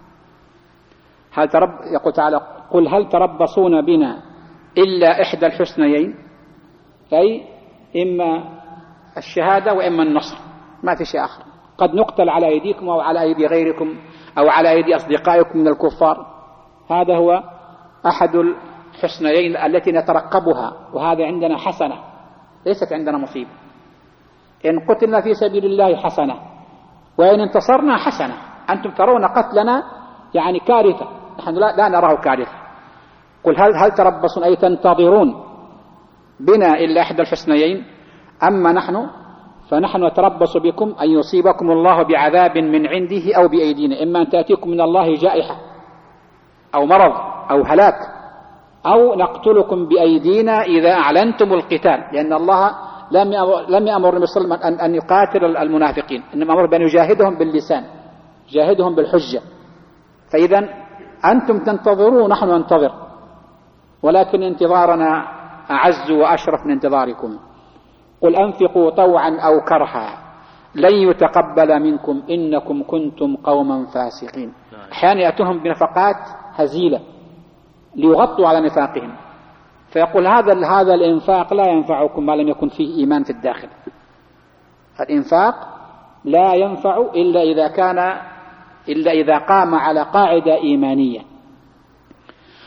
يقول تعالى قل هل تربصون بنا إلا إحدى الحسنيين، أي إما الشهادة وإما النصر، ما في شيء آخر. قد نقتل على أيديكم أو على أيدي غيركم أو على أيدي أصدقائكم من الكفار، هذا هو أحد الحسنيين التي نترقبها، وهذا عندنا حسنة ليست عندنا مصيبة. إن قتلنا في سبيل الله حسنة، وإن انتصرنا حسنة. أنتم ترون قتلنا يعني كارثة، نحن لا نراه كارثة. قل هل تربصون أي تنتظرون بنا إلا إحدى الحسنيين، أما نحن فنحن نتربص بكم أن يصيبكم الله بعذاب من عنده أو بأيدينا، إما أن تأتيكم من الله جائحة أو مرض أو هلاك، أو نقتلكم بأيدينا إذا أعلنتم القتال، لأن الله لم يأمر النبي صلى الله عليه وسلم أن يقاتل المنافقين، إنما أمر بأن يجاهدهم باللسان، يجاهدهم بالحجة. فإذا أنتم تنتظرون نحن ننتظر، ولكن انتظارنا أعز وأشرف من انتظاركم. قل أنفقوا طوعا أو كرها لن يتقبل منكم إنكم كنتم قوما فاسقين. أحيانا يأتونهم بنفقات هزيلة ليغطوا على نفاقهم، فيقول هذا الإنفاق لا ينفعكم ما لم يكن فيه إيمان في الداخل. الإنفاق لا ينفع إلا إذا قام على قاعدة إيمانية.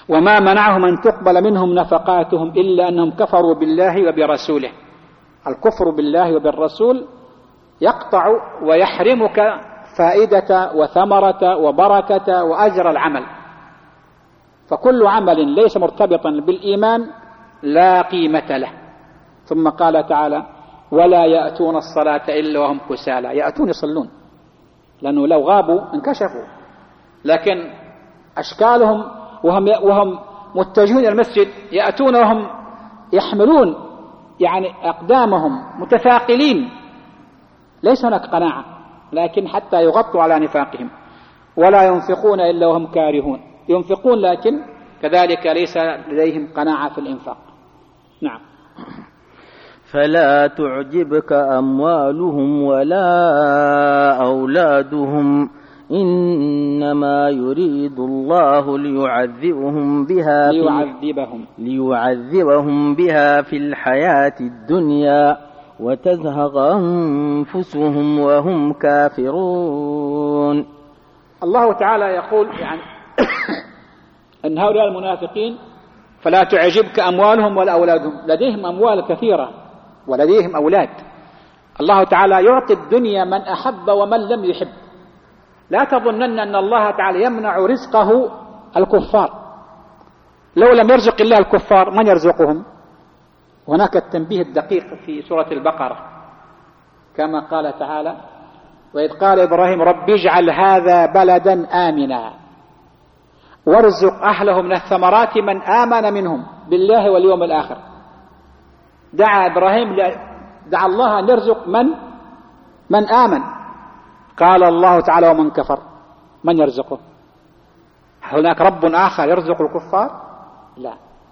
وما منعهم أن تقبل منهم نفقاتهم إلا أنهم كفروا بالله وبرسوله. الكفر بالله وبالرسول يقطع ويحرمك فائدة وثمرة وبركة وأجر العمل، فكل عمل ليس مرتبطا بالإيمان لا قيمة له. ثم قال تعالى: ولا يأتون الصلاة إلا وهم كسالى. يأتون يصلون، لأنه لو غابوا انكشفوا، لكن أشكالهم وهم متجهون إلى المسجد يأتون وهم يحملون يعني أقدامهم متثاقلين، ليس هناك قناعة، لكن حتى يغطوا على نفاقهم. ولا ينفقون إلا وهم كارهون، ينفقون لكن كذلك ليس لديهم قناعة في الإنفاق. نعم. فلا تعجبك أموالهم ولا أولادهم إنما يريد الله ليعذبهم بها في الحياة الدنيا وتزهق أنفسهم وهم كافرون. الله تعالى يقول يعني أن هؤلاء المنافقين فلا تعجبك أموالهم ولا أولادهم، لديهم أموال كثيرة ولديهم أولاد. الله تعالى يعطي الدنيا من أحب ومن لم يحب. لا تظنن أن الله تعالى يمنع رزقه الكفار، لو لم يرزق الله الكفار من يرزقهم؟ هناك التنبيه الدقيق في سورة البقرة كما قال تعالى: وإذ قال إبراهيم رب اجعل هذا بلدا آمنا وارزق أهله من الثمرات من آمن منهم بالله واليوم الآخر. دعا الله أن يرزق من آمن. قال الله تعالى: ومن كفر من يرزقه؟ هناك رب آخر يرزق الكفار؟ لا.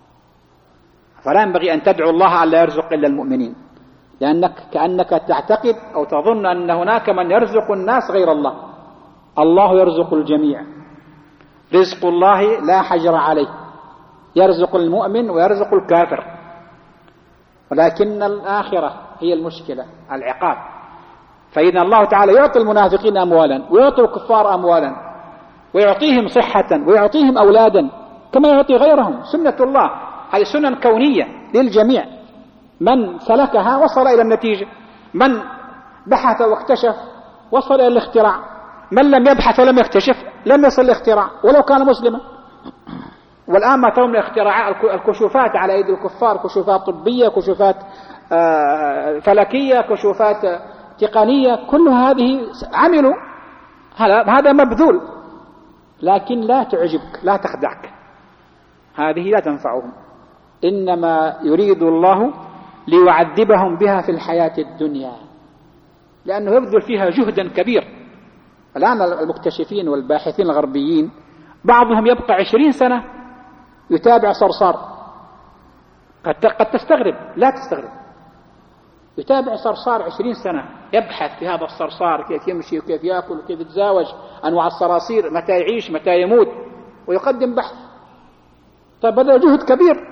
فلا ينبغي أن تدعو الله ألا يرزق إلا المؤمنين، لأنك كأنك تعتقد أو تظن أن هناك من يرزق الناس غير الله. الله يرزق الجميع، رزق الله لا حجر عليه، يرزق المؤمن ويرزق الكافر، ولكن الآخرة هي المشكلة، العقاب. فإن الله تعالى يعطي المنافقين أموالا ويعطي الكفار أموالا ويعطيهم صحة ويعطيهم أولادا كما يعطي غيرهم. سنة الله هذه سنن كونية للجميع، من سلكها وصل إلى النتيجة، من بحث واكتشف وصل إلى الاختراع، من لم يبحث ولم يكتشف لم يصل الاختراع ولو كان مسلما. والآن ما ترون الاختراعات، الكشوفات على أيدي الكفار، كشوفات طبية، كشوفات فلكية، كشوفات تقنية، كل هذه عملوا، هذا مبذول، لكن لا تعجبك، لا تخدعك، هذه لا تنفعهم. إنما يريد الله ليعذبهم بها في الحياة الدنيا، لأنه يبذل فيها جهدا كبير. الآن المكتشفين والباحثين الغربيين بعضهم يبقى 20 سنة يتابع صرصار، قد تستغرب، لا تستغرب، يتابع صرصار 20 سنة يبحث في هذا الصرصار، كيف يمشي وكيف يأكل وكيف يتزاوج، أنواع الصراصير، متى يعيش متى يموت، ويقدم بحث. طيب هذا جهد كبير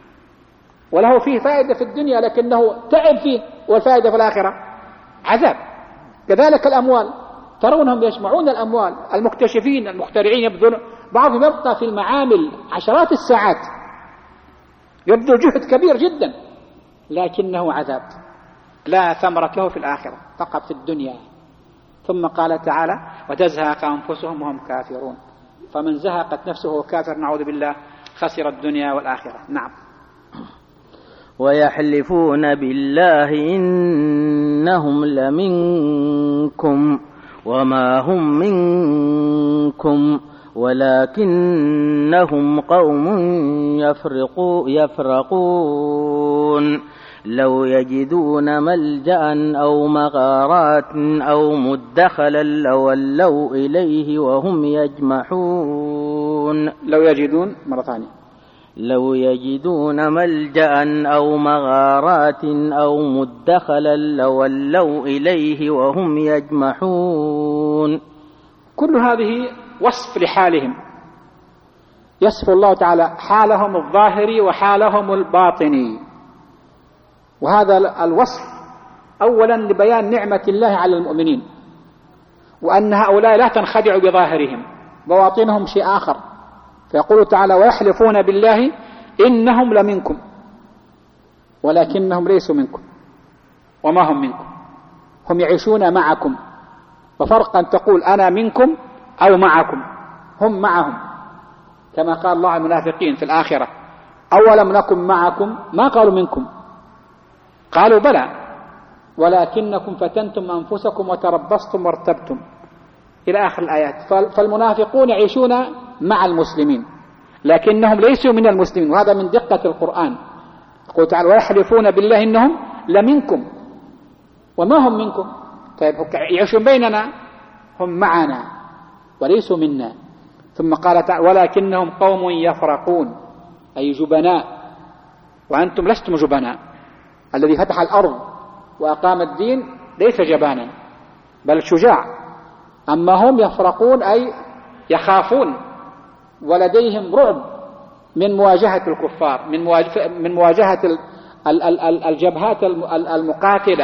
وله فيه فائدة في الدنيا، لكنه تعب فيه، والفائدة في الآخرة عذاب. كذلك الأموال، ترونهم يجمعون الأموال، المكتشفين المخترعين يبذلون، بعضهم يبقى في المعامل عشرات الساعات يبذل جهد كبير جدا، لكنه عذاب لا ثمرة له في الآخرة، فقط في الدنيا. ثم قال تعالى: وتزهق أنفسهم وهم كافرون. فمن زهقت نفسه وهو كافر نعوذ بالله خسر الدنيا والآخرة. نعم. ويحلفون بالله إنهم لمنكم وما هم منكم ولكنهم قوم يفرقون لو يجدون ملجأ أو مغارات أو مدخلا لولوا إليه وهم يجمحون. لو يجدون مرة ثانية، لو يجدون ملجأ أو مغارات أو مدخلا لولوا إليه وهم يجمحون. كل هذه وصف لحالهم، يصف الله تعالى حالهم الظاهري وحالهم الباطني، وهذا الوصف أولا لبيان نعمة الله على المؤمنين، وأن هؤلاء لا تنخدع بظاهرهم، بواطنهم شيء آخر، فيقول تعالى ويحلفون بالله إنهم لمنكم ولكنهم ليسوا منكم وما هم منكم، هم يعيشون معكم، وفرق أن تقول أنا منكم أو معكم، هم معهم، كما قال الله عن المنافقين في الآخرة أولم نكن معكم، ما قالوا منكم، قالوا بلى ولكنكم فتنتم أنفسكم وتربصتم وارتبتم إلى آخر الآيات. فالمنافقون يعيشون مع المسلمين لكنهم ليسوا من المسلمين، وهذا من دقة القرآن. يقول تعالى ويحلفون بالله إنهم لمنكم وما هم منكم. طيب يعيشون بيننا، هم معنا وليسوا منا. ثم قال تعالى ولكنهم قوم يفرقون، أي جبناء، وأنتم لستم جبناء. الذي فتح الأرض وأقام الدين ليس جبانا بل شجاع، أما هم يفرقون أي يخافون ولديهم رعب من مواجهة الكفار، من مواجهة الجبهات المقاتلة.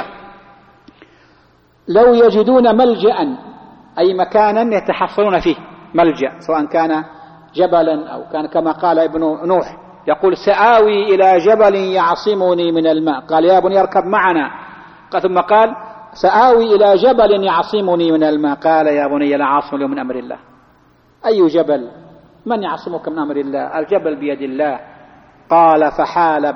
لو يجدون ملجأ أي مكانا يتحصنون فيه، ملجأ سواء كان جبلا أو كان كما قال ابن نوح يقول سآوي إلى جبل يعصمني من الماء، قال يا بني اركب معنا، ثم قال سآوي إلى جبل يعصمني من الماء، قال يا بني لا عاصم اليوم من أمر الله. أي جبل؟ من يعصمك من أمر الله؟ الجبل بيد الله. قال فحال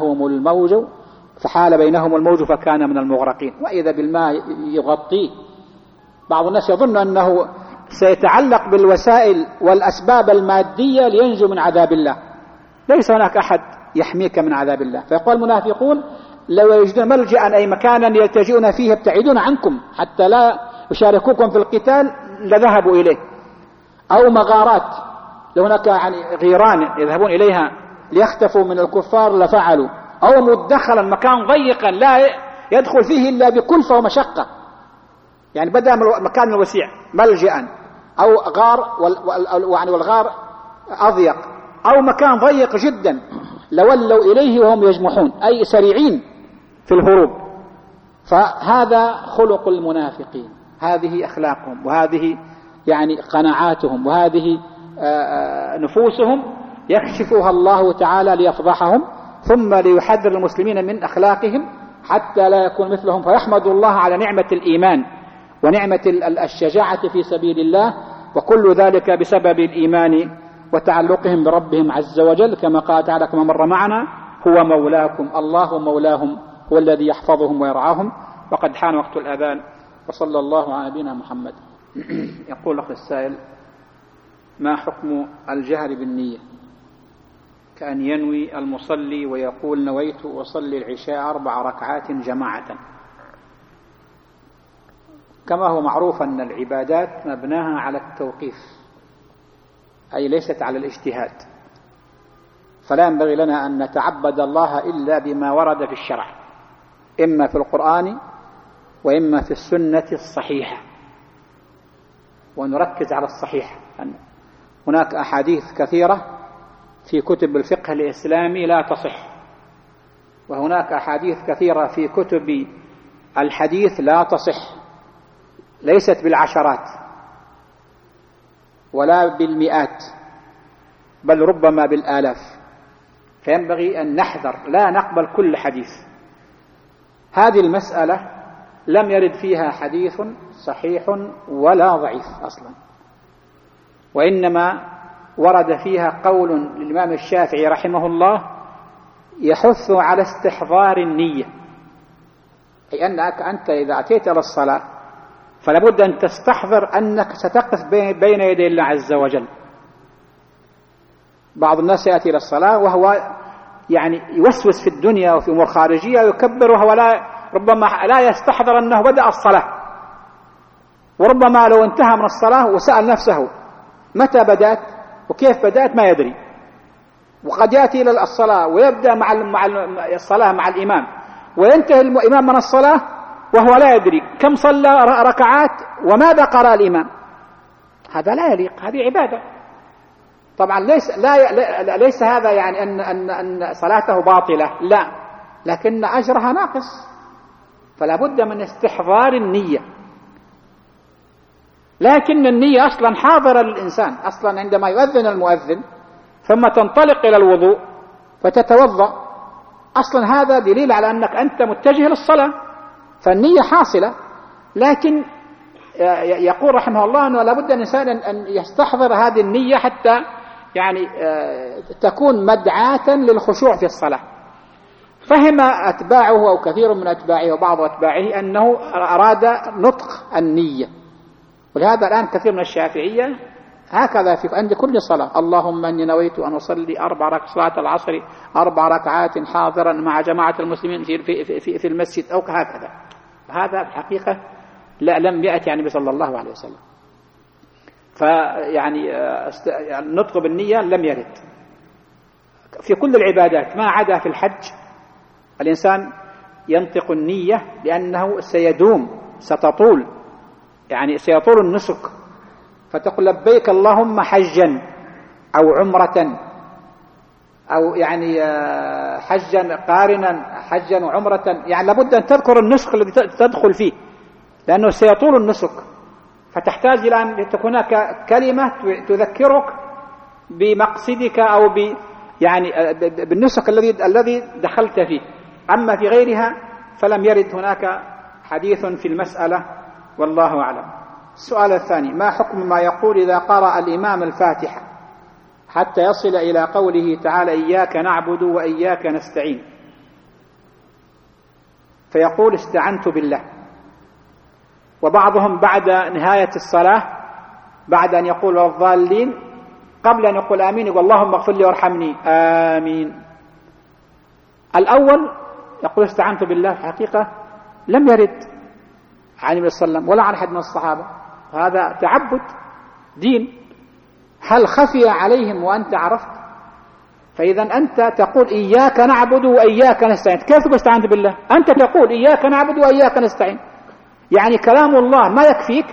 بينهم الموج فكان من المغرقين، وإذا بالماء يغطيه. بعض الناس يظن أنه سيتعلق بالوسائل والأسباب المادية لينجو من عذاب الله، ليس هناك أحد يحميك من عذاب الله. فيقول المنافقون لو يجدون ملجأ أي مكانا يلتجئون فيه يبتعدون عنكم حتى لا يشاركوكم في القتال لذهبوا إليه، أو مغارات، لو هناك يعني غيران يذهبون إليها ليختفوا من الكفار لفعلوا، أو مدخلا مكان ضيقا لا يدخل فيه إلا بكلفة ومشقة، يعني بدأ من المكان الوسيع ملجأ، أو غار والغار أضيق، أو مكان ضيق جدا لولوا إليه وهم يجمحون أي سريعين في الهروب. فهذا خلق المنافقين، هذه أخلاقهم، وهذه يعني قناعاتهم، وهذه نفوسهم يكشفها الله تعالى ليفضحهم، ثم ليحذر المسلمين من أخلاقهم حتى لا يكون مثلهم، فيحمد الله على نعمة الإيمان ونعمة الشجاعة في سبيل الله، وكل ذلك بسبب الإيمان وتعلقهم بربهم عز وجل، كما قال تعالى كما مر معنا هو مولاكم، الله مولاهم، هو الذي يحفظهم ويرعاهم. وقد حان وقت الأذان، وصلى الله على نبينا محمد. يقول أخي السائل ما حكم الجهر بالنية كأن ينوي المصلي ويقول نويت أصلي العشاء 4 ركعات جماعة؟ كما هو معروف أن العبادات مبناها على التوقيف، أي ليست على الاجتهاد، فلا ينبغي لنا أن نتعبد الله إلا بما ورد في الشرع، إما في القرآن وإما في السنة الصحيحة، ونركز على الصحيح. هناك أحاديث كثيرة في كتب الفقه الإسلامي لا تصح، وهناك أحاديث كثيرة في كتب الحديث لا تصح، ليست بالعشرات ولا بالمئات، بل ربما بالآلاف. فينبغي أن نحذر، لا نقبل كل حديث. هذه المسألة لم يرد فيها حديث صحيح ولا ضعيف أصلا، وإنما ورد فيها قول للإمام الشافعي رحمه الله يحث على استحضار النية، أي أنك أنت إذا أتيت إلى الصلاة فلا بد أن تستحضر أنك ستقف بين يدي الله عز وجل. بعض الناس يأتي إلى الصلاة وهو يعني يوسوس في الدنيا وفي أمور خارجية ويكبر، وهو ربما لا يستحضر أنه بدأ الصلاة، وربما لو انتهى من الصلاة وسأل نفسه متى بدأت وكيف بدأت ما يدري. وقد يأتي إلى الصلاة ويبدأ مع الصلاة مع الإمام، وينتهي الإمام من الصلاة وهو لا يدري كم صلى ركعات وماذا قرأ الإمام. هذا لا يليق، هذه عبادة. طبعا ليس هذا يعني أن صلاته باطلة، لا، لكن أجرها ناقص، فلا بد من استحضار النية. لكن النية أصلا حاضرة للإنسان، أصلا عندما يؤذن المؤذن ثم تنطلق إلى الوضوء فتتوضأ، أصلا هذا دليل على أنك أنت متجه للصلاة، فالنية حاصلة. لكن يقول رحمه الله أنه لابد الإنسان أن يستحضر هذه النية حتى يعني تكون مدعاة للخشوع في الصلاة. فهم أتباعه أو كثير من أتباعه وبعض أتباعه أنه أراد نطق النية، ولهذا الآن كثير من الشافعية هكذا في عند كل صلاة: اللهم إني نويت أن أصلي 4 ركعات صلاة العصر 4 ركعات حاضرا مع جماعة المسلمين في المسجد، أو هكذا. هذا الحقيقة لا لم يأتي يعني صلى الله عليه وسلم. فيعني النطق بالنية لم يرد في كل العبادات ما عدا في الحج. الإنسان ينطق النية لأنه سيدوم، ستطول، يعني سيطول النسك، فتقول لبيك اللهم حجا أو عمرة، أو يعني حجا قارنا، حجا وعمرة، يعني لابد أن تذكر النسك الذي تدخل فيه لأنه سيطول النسك، فتحتاج إلى أن تكون هناك كلمة تذكرك بمقصدك أو يعني بالنسك الذي دخلت فيه. أما في غيرها فلم يرد هناك حديث في المسألة، والله أعلم. السؤال الثاني: ما حكم ما يقول إذا قرأ الإمام الفاتحة حتى يصل إلى قوله تعالى إياك نعبد وإياك نستعين، فيقول استعنت بالله، وبعضهم بعد نهاية الصلاة بعد أن يقول والضالين قبل أن يقول آمين يقول اللهم اغفر لي وارحمني آمين. الأول يقول استعنت بالله، في الحقيقة لم يرد عن النبي صلى الله عليه وسلم ولا عن أحد من الصحابة، هذا تعبد دين. هل خفي عليهم وأنت عرفت؟ فإذا أنت تقول إياك نعبد وإياك نستعين، كيف تقول استعنت بالله؟ أنت تقول إياك نعبد وإياك نستعين، يعني كلام الله ما يكفيك.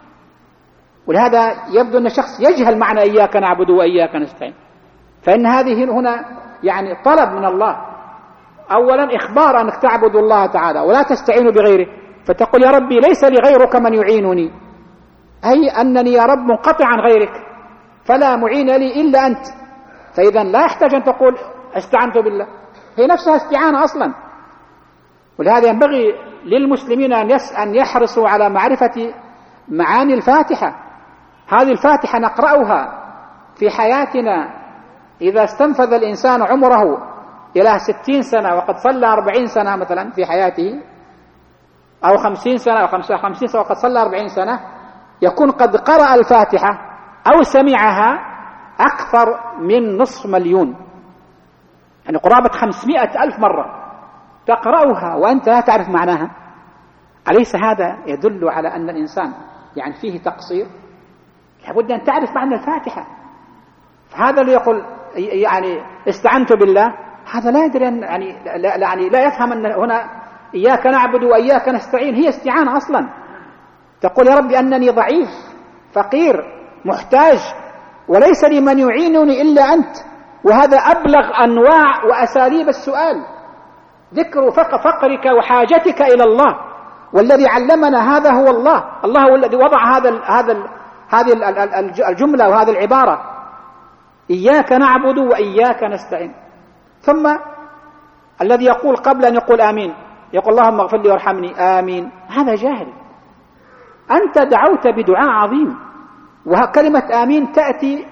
ولهذا يبدو أن الشخص يجهل معنى إياك نعبد وإياك نستعين، فإن هذه هنا يعني طلب من الله. أولا إخبار أنك تعبد الله تعالى ولا تستعين بغيره، فتقول يا ربي ليس لي غيرك من يعينني، أي أنني يا رب منقطع عن غيرك فلا معين لي إلا أنت. فإذا لا يحتاج أن تقول استعنت بالله، هي نفسها استعانة أصلا. ولهذا ينبغي للمسلمين أن يحرصوا على معرفة معاني الفاتحة. هذه الفاتحة نقرأها في حياتنا. إذا استنفذ الإنسان عمره إلى 60 سنة وقد صلى 40 سنة مثلا في حياته، أو 50 سنة أو 55 سنة وقد صلى 40 سنة، يكون قد قرأ الفاتحة أو سمعها أكثر من 500,000، يعني قرابة 500,000 مرة تقرأها وأنت لا تعرف معناها. أليس هذا يدل على أن الإنسان يعني فيه تقصير؟ لابد أن تعرف معنى الفاتحة. فهذا اللي يقول يعني استعنت بالله، هذا لا يدري يعني لا يفهم أن هنا إياك نعبد وإياك نستعين هي استعانة أصلا. تقول يا ربي أنني ضعيف فقير محتاج وليس لي من يعينني إلا أنت، وهذا أبلغ أنواع وأساليب السؤال، ذكر فقرك وحاجتك إلى الله، والذي علمنا هذا هو الله. الله هو الذي وضع هذه الجملة وهذه العبارة إياك نعبد وإياك نستعين. ثم الذي يقول قبل أن يقول آمين يقول اللهم اغفر لي وارحمني آمين، هذا جاهل. أنت دعوت بدعاء عظيم، وكلمة آمين تأتي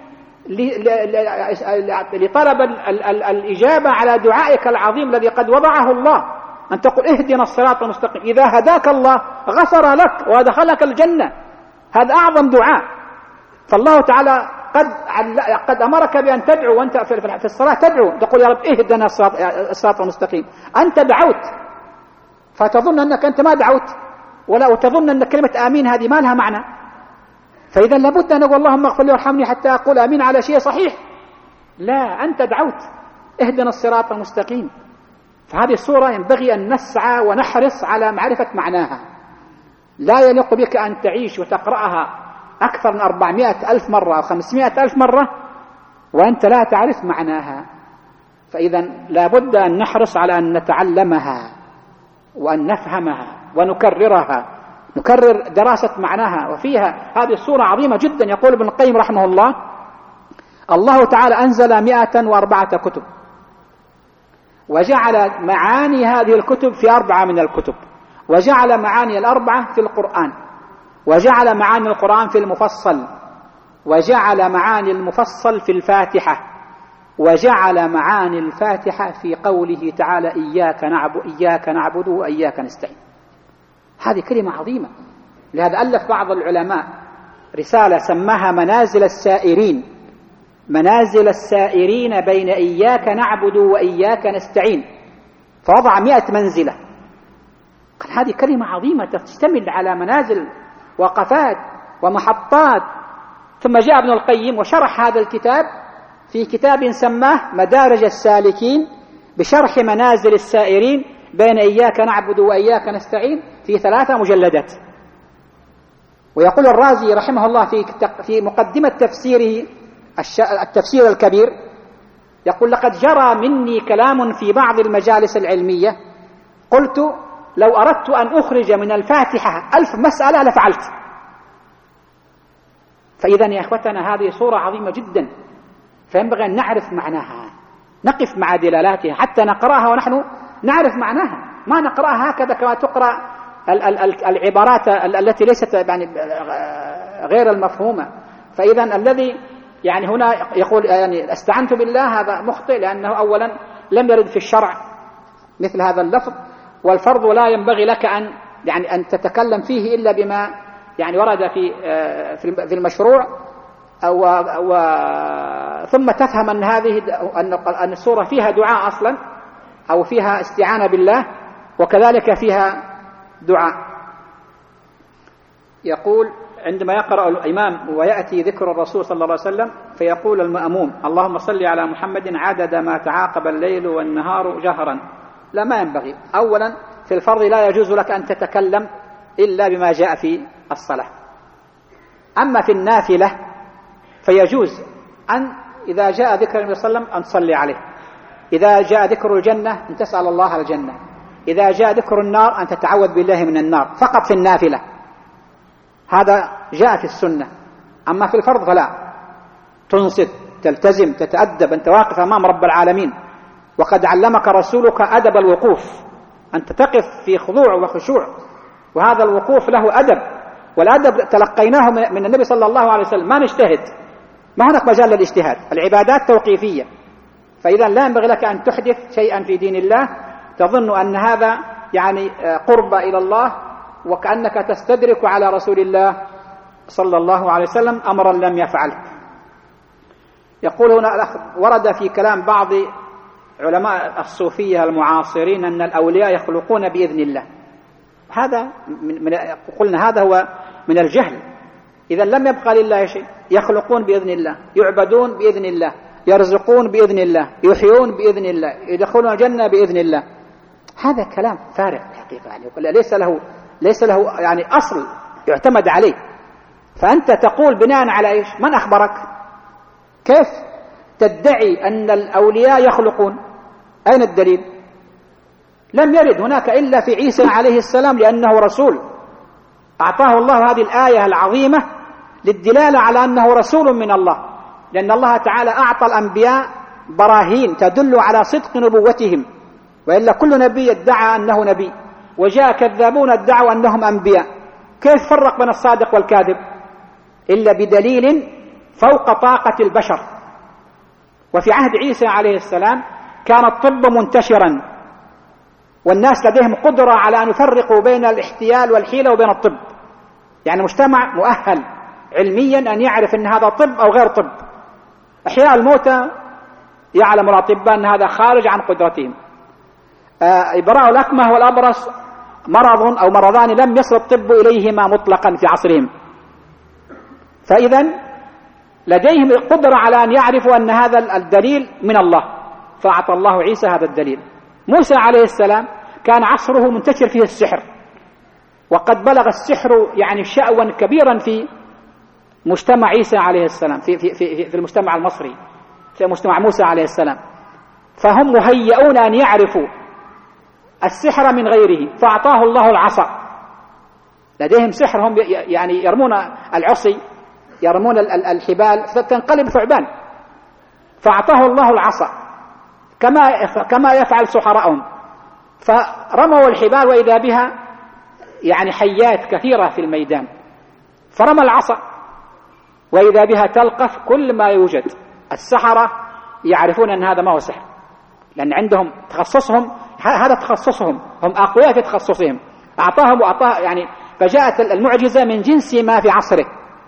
لطلب الإجابة على دعائك العظيم الذي قد وضعه الله، أن تقول اهدنا الصراط المستقيم. إذا هداك الله غفر لك ودخلك الجنة، هذا أعظم دعاء. فالله تعالى قد أمرك بأن تدعو، وأنت في الصلاة تدعو تقول يا رب اهدنا الصراط المستقيم. أنت دعوت فتظن أنك أنت ما دعوت، ولا تظن أن كلمة آمين هذه ما لها معنى. فإذا لابد أن أقول اللهم اغفر لي وارحمني حتى أقول آمين على شيء صحيح. لا، أنت دعوت اهدنا الصراط المستقيم. فهذه السورة ينبغي أن نسعى ونحرص على معرفة معناها. لا يليق بك أن تعيش وتقرأها أكثر من 400,000 مرة أو 500,000 مرة وأنت لا تعرف معناها. فإذا لابد أن نحرص على أن نتعلمها وأن نفهمها ونكررها، نكرر دراسة معناها. وفيها هذه السورة عظيمة جدا. يقول ابن القيم رحمه الله الله تعالى أنزل 104 كتب، وجعل معاني هذه الكتب في 4 من الكتب، وجعل معاني ال4 في القرآن، وجعل معاني القرآن في المفصل، وجعل معاني المفصل في الفاتحة، وجعل معاني الفاتحة في قوله تعالى إياك نعبد وإياك نستعين. هذه كلمة عظيمة. لهذا ألف بعض العلماء رسالة سماها منازل السائرين، منازل السائرين بين إياك نعبد وإياك نستعين، فوضع 100 منزلة. قال هذه كلمة عظيمة تشتمل على منازل وقفات ومحطات. ثم جاء ابن القيم وشرح هذا الكتاب في كتاب سماه مدارج السالكين بشرح منازل السائرين بين إياك نعبد وإياك نستعين في 3 مجلدات. ويقول الرازي رحمه الله في مقدمة تفسيره التفسير الكبير، يقول لقد جرى مني كلام في بعض المجالس العلمية قلت لو أردت أن أخرج من الفاتحة 1000 مسألة لفعلت. فإذا يا أخوتنا هذه صورة عظيمة جدا، فينبغي أن نعرف معناها، نقف مع دلالاتها حتى نقرأها ونحن نعرف معناها، ما نقرأها هكذا كما تقرأ العبارات التي ليست يعني غير المفهومة. فإذا الذي يعني هنا يقول يعني استعنت بالله هذا مخطئ، لأنه أولا لم يرد في الشرع مثل هذا اللفظ، والفرض لا ينبغي لك أن تتكلم فيه إلا بما يعني ورد في المشروع، ثم تفهم أن أن السورة فيها دعاء أصلا، أو فيها استعانة بالله، وكذلك فيها دعاء. يقول عندما يقرأ الإمام ويأتي ذكر الرسول صلى الله عليه وسلم فيقول المأموم اللهم صل على محمد عدد ما تعاقب الليل والنهار جهرا، لا، ما ينبغي. أولا في الفرض لا يجوز لك أن تتكلم إلا بما جاء في الصلاة. أما في النافلة فيجوز أن إذا جاء ذكر النبي صلى الله عليه وسلم أن تصلي عليه، إذا جاء ذكر الجنة أن تسأل الله الجنة، إذا جاء ذكر النار أن تتعوذ بالله من النار، فقط في النافلة، هذا جاء في السنة. أما في الفرض فلا، تنصت، تلتزم، تتأدب، أنت واقف أمام رب العالمين، وقد علمك رسولك أدب الوقوف، أنت تقف في خضوع وخشوع، وهذا الوقوف له أدب، والأدب تلقيناه من النبي صلى الله عليه وسلم، ما نجتهد، ما هناك مجال للاجتهاد، العبادات توقيفية. فإذا لا ينبغي لك أن تحدث شيئا في دين الله تظن أن هذا يعني قرب إلى الله، وكأنك تستدرك على رسول الله صلى الله عليه وسلم أمرا لم يفعله. يقول هنا ورد في كلام بعض علماء الصوفية المعاصرين أن الأولياء يخلقون بإذن الله. هذا قلنا هذا هو من الجهل. إذا لم يبقى لله شيء، يخلقون بإذن الله، يعبدون بإذن الله، يرزقون بإذن الله، يحيون بإذن الله، يدخلون الجنة بإذن الله. هذا كلام فارغ الحقيقة، يعني ليس له يعني أصل يعتمد عليه. فأنت تقول بناء على إيش؟ من أخبرك؟ كيف تدعي أن الأولياء يخلقون؟ أين الدليل؟ لم يرد هناك إلا في عيسى عليه السلام، لأنه رسول أعطاه الله هذه الآية العظيمة للدلالة على أنه رسول من الله، لأن الله تعالى أعطى الأنبياء براهين تدل على صدق نبوتهم، وإلا كل نبي ادعى أنه نبي، وجاء كذابون ادعوا أنهم أنبياء. كيف فرق بين الصادق والكاذب؟ إلا بدليل فوق طاقة البشر. وفي عهد عيسى عليه السلام كان الطب منتشرا، والناس لديهم قدرة على أن يفرقوا بين الاحتيال والحيلة وبين الطب، يعني مجتمع مؤهل علميا أن يعرف أن هذا طب أو غير طب. أحياء الموتى يعلم الأطباء أن هذا خارج عن قدرتهم. إبراء الأكمه والأبرص مرض أو مرضان لم يصل الطب إليهما مطلقا في عصرهم، فإذا لديهم قدرة على أن يعرفوا أن هذا الدليل من الله، فأعطى الله عيسى هذا الدليل. موسى عليه السلام كان عصره منتشر فيه السحر، وقد بلغ السحر يعني شأوا كبيرا في مجتمع عيسى عليه السلام، في المجتمع المصري، في مجتمع موسى عليه السلام، فهم مهيئون أن يعرفوا السحر من غيره، فأعطاه الله العصا. لديهم سحر، هم يعني يرمون العصي، يرمون الحبال فتنقلب ثعبان، فأعطاه الله العصا كما يفعل سحراءهم، فرموا الحبال وإذا بها يعني حيات كثيرة في الميدان، فرمى العصا وإذا بها تلقف كل ما يوجد. السحرة يعرفون أن هذا ما هو سحر، لأن عندهم تخصصهم، هذا تخصصهم، هم أقوياء في تخصصهم. أعطاه يعني، فجاءت المعجزة من جنس ما في عصره،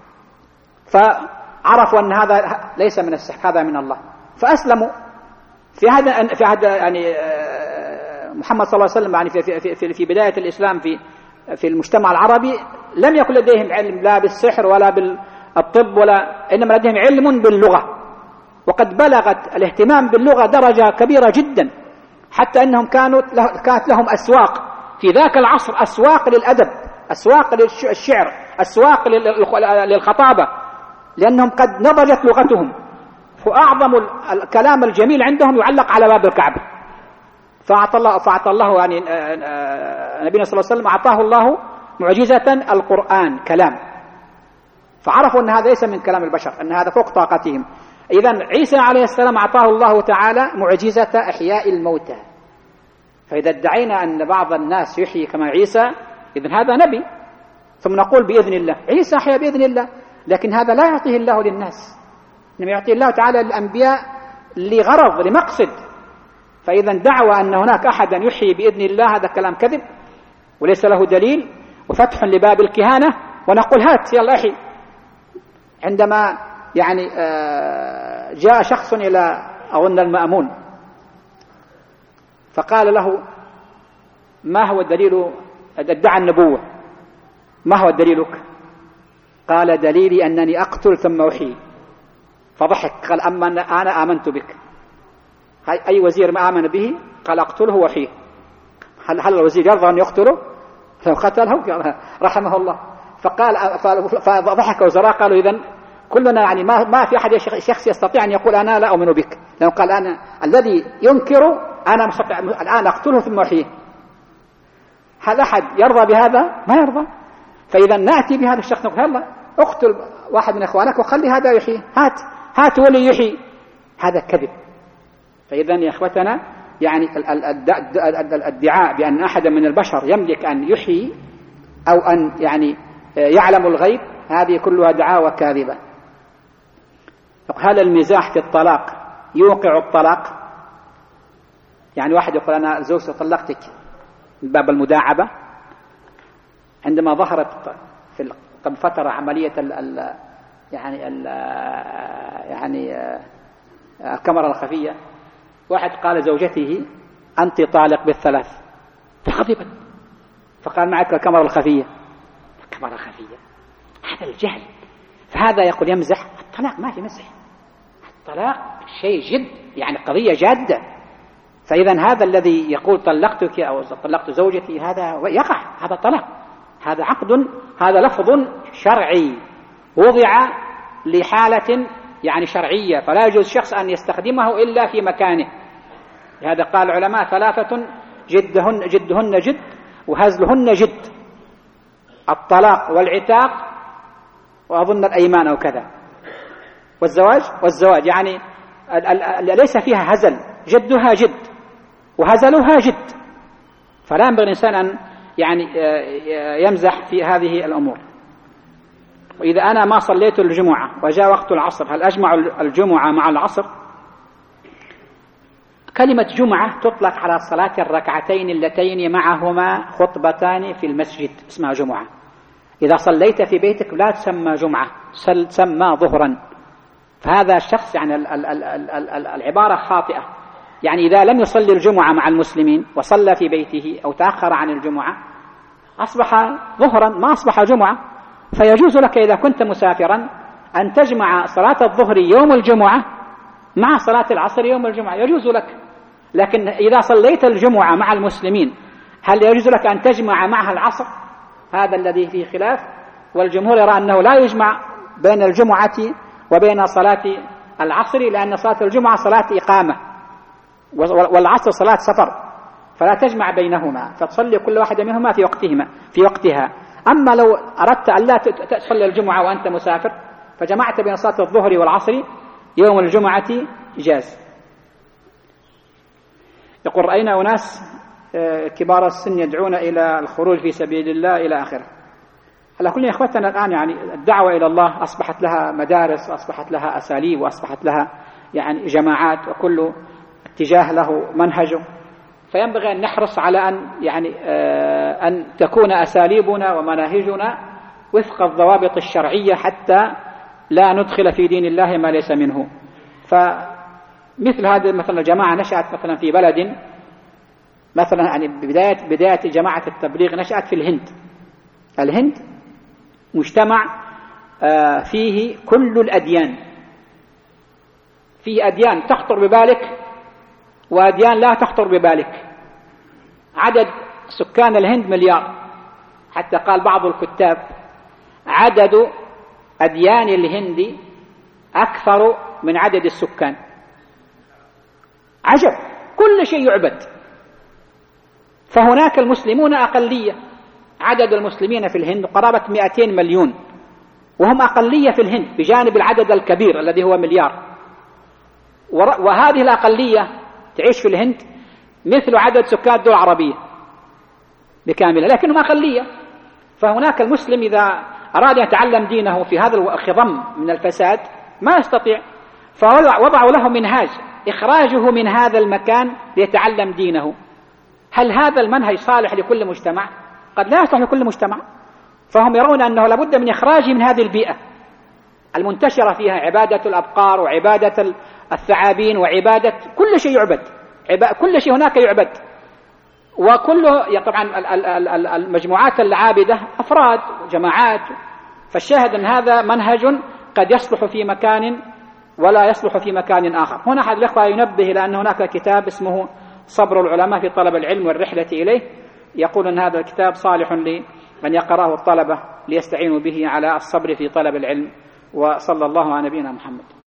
فعرفوا أن هذا ليس من السحر، هذا من الله، فأسلموا. في هذا يعني محمد صلى الله عليه وسلم يعني في بداية الإسلام في المجتمع العربي لم يكن لديهم علم لا بالسحر ولا بالطب إنما لديهم علم باللغة، وقد بلغت الاهتمام باللغة درجة كبيرة جدا، حتى أنهم كانت لهم أسواق في ذاك العصر، أسواق للأدب، أسواق للشعر، أسواق للخطابة، لأنهم قد نضجت لغتهم، فأعظم الكلام الجميل عندهم يعلق على باب الكعبة. فأعطى الله يعني نبينا صلى الله عليه وسلم أعطاه الله معجزة القرآن كلام، فعرفوا أن هذا ليس من كلام البشر، أن هذا فوق طاقتهم. إذن عيسى عليه السلام أعطاه الله تعالى معجزة إحياء الموتى، فإذا ادعينا أن بعض الناس يحيي كما عيسى إذن هذا نبي، ثم نقول بإذن الله عيسى أحيا بإذن الله، لكن هذا لا يعطيه الله للناس، إنما يعطيه الله تعالى للأنبياء لغرض لمقصد. فإذا دعوى أن هناك أحدا يحيي بإذن الله هذا كلام كذب وليس له دليل، وفتح لباب الكهانة، ونقول هات يلا احي. عندما يعني جاء شخص إلى أظن المأمون فقال له ما هو الدليل، ادعى النبوة، ما هو دليلك؟ قال دليلي أنني أقتل ثم أحيي. فضحك قال أما أنا آمنت بك. أي وزير ما آمن به؟ قال أقتله وأحيه. هل الوزير يرضى أن يقتله؟ لو قتله رحمه الله. فضحك وزراء قالوا إذن كلنا يعني ما في أحد شخص يستطيع أن يقول أنا لا أؤمن بك، لأنه قال أنا الذي ينكر أنا مستطيع الآن أقتله ثم أحيه. هل أحد يرضى بهذا؟ ما يرضى. فإذا نأتي بهذا الشخص نقول يلا اقتل واحد من إخوانك وخلي هذا يحيي، هات ولي يحيي. هذا كذب. فإذا يا إخوتنا يعني الادعاء بأن أحد من البشر يملك أن يحيي أو أن يعني يعلم الغيب هذه كلها دعاوى كاذبة. هل المزاح في الطلاق يوقع الطلاق؟ يعني واحد يقول أنا زوجتي طلقتك من باب المداعبة. عندما ظهرت قبل فترة عملية الكاميرا الخفية، واحد قال زوجته أنت طالق بالثلاث، فغضبت فقال معك الكاميرا الخفية. الكاميرا الخفية هذا الجهل. فهذا يقول يمزح. الطلاق ما في مزح، الطلاق شيء جد، يعني قضية جادة. فإذا هذا الذي يقول طلقتك أو طلقت زوجتي هذا يقع، هذا طلاق، هذا عقد، هذا لفظ شرعي وضع لحالة يعني شرعية، فلا يجوز شخص أن يستخدمه إلا في مكانه. لهذا قال العلماء ثلاثة جدهن جد وهزلهن جد: الطلاق والعتاق وأظن الأيمان أو كذا، والزواج يعني ليس فيها هزل، جدها جد وهزلها جد. فلا ينبغي الإنسان أن يعني يمزح في هذه الأمور. وإذا أنا ما صليت الجمعة وجاء وقت العصر هل أجمع الجمعة مع العصر؟ كلمة جمعة تطلق على صلاة الركعتين اللتين معهما خطبتان في المسجد، اسمها جمعة. إذا صليت في بيتك لا تسمى جمعة، تسمى ظهرا. فهذا الشخص يعني العبارة خاطئة. يعني إذا لم يصلي الجمعة مع المسلمين وصلى في بيته أو تأخر عن الجمعة أصبح ظهرا، ما أصبح جمعة. فيجوز لك إذا كنت مسافرا أن تجمع صلاة الظهر يوم الجمعة مع صلاة العصر يوم الجمعة، يجوز لك. لكن إذا صليت الجمعة مع المسلمين هل يجوز لك أن تجمع معها العصر؟ هذا الذي فيه خلاف، والجمهور يرى أنه لا يجمع بين الجمعة وبين صلاة العصر، لأن صلاة الجمعة صلاة إقامة والعصر صلاة سفر، فلا تجمع بينهما، فتصلي كل واحدة منهما في وقتها. أما لو أردت أن لا تصلي الجمعة وأنت مسافر فجمعت بين صلاة الظهر والعصر يوم الجمعة جاز. يقول رأينا أناس كبار السن يدعون إلى الخروج في سبيل الله إلى آخره. على كل إخوتنا الآن يعني الدعوة إلى الله أصبحت لها مدارس وأصبحت لها أساليب وأصبحت لها يعني جماعات، وكل اتجاه له منهجه، فينبغي أن نحرص على أن تكون أساليبنا ومناهجنا وفق الضوابط الشرعية حتى لا ندخل في دين الله ما ليس منه. فمثل هذه مثلا الجماعة نشأت مثلا في بلد مثلا يعني بداية جماعة التبليغ نشأت في الهند. الهند مجتمع فيه كل الأديان، فيه أديان تخطر ببالك وأديان لا تخطر ببالك. عدد سكان الهند 1 مليار، حتى قال بعض الكتاب عدد أديان الهند أكثر من عدد السكان. عجب، كل شيء يعبد. فهناك المسلمون أقلية، عدد المسلمين في الهند قرابة 200 مليون، وهم أقلية في الهند بجانب العدد الكبير الذي هو 1 مليار. وهذه الأقلية تعيش في الهند مثل عدد سكان الدول العربية بكاملة، لكنهم أقلية. فهناك المسلم إذا أراد أن يتعلم دينه في هذا الخضم من الفساد ما يستطيع، فوضعوا له منهاج إخراجه من هذا المكان ليتعلم دينه. هل هذا المنهج صالح لكل مجتمع؟ قد لا يصلح لكل مجتمع. فهم يرون أنه لابد من إخراجه من هذه البيئة المنتشرة فيها عبادة الأبقار وعبادة الثعابين وعبادة كل شيء يعبد، كل شيء هناك يعبد. وكله طبعا المجموعات العابدة أفراد وجماعات. فالشاهد أن هذا منهج قد يصلح في مكان ولا يصلح في مكان آخر. هنا أحد الأخوة ينبه إلى أن هناك كتاب اسمه صبر العلماء في طلب العلم والرحلة إليه، يقول أن هذا الكتاب صالح لمن يقرأه الطلبة ليستعينوا به على الصبر في طلب العلم. وصلى الله على نبينا محمد.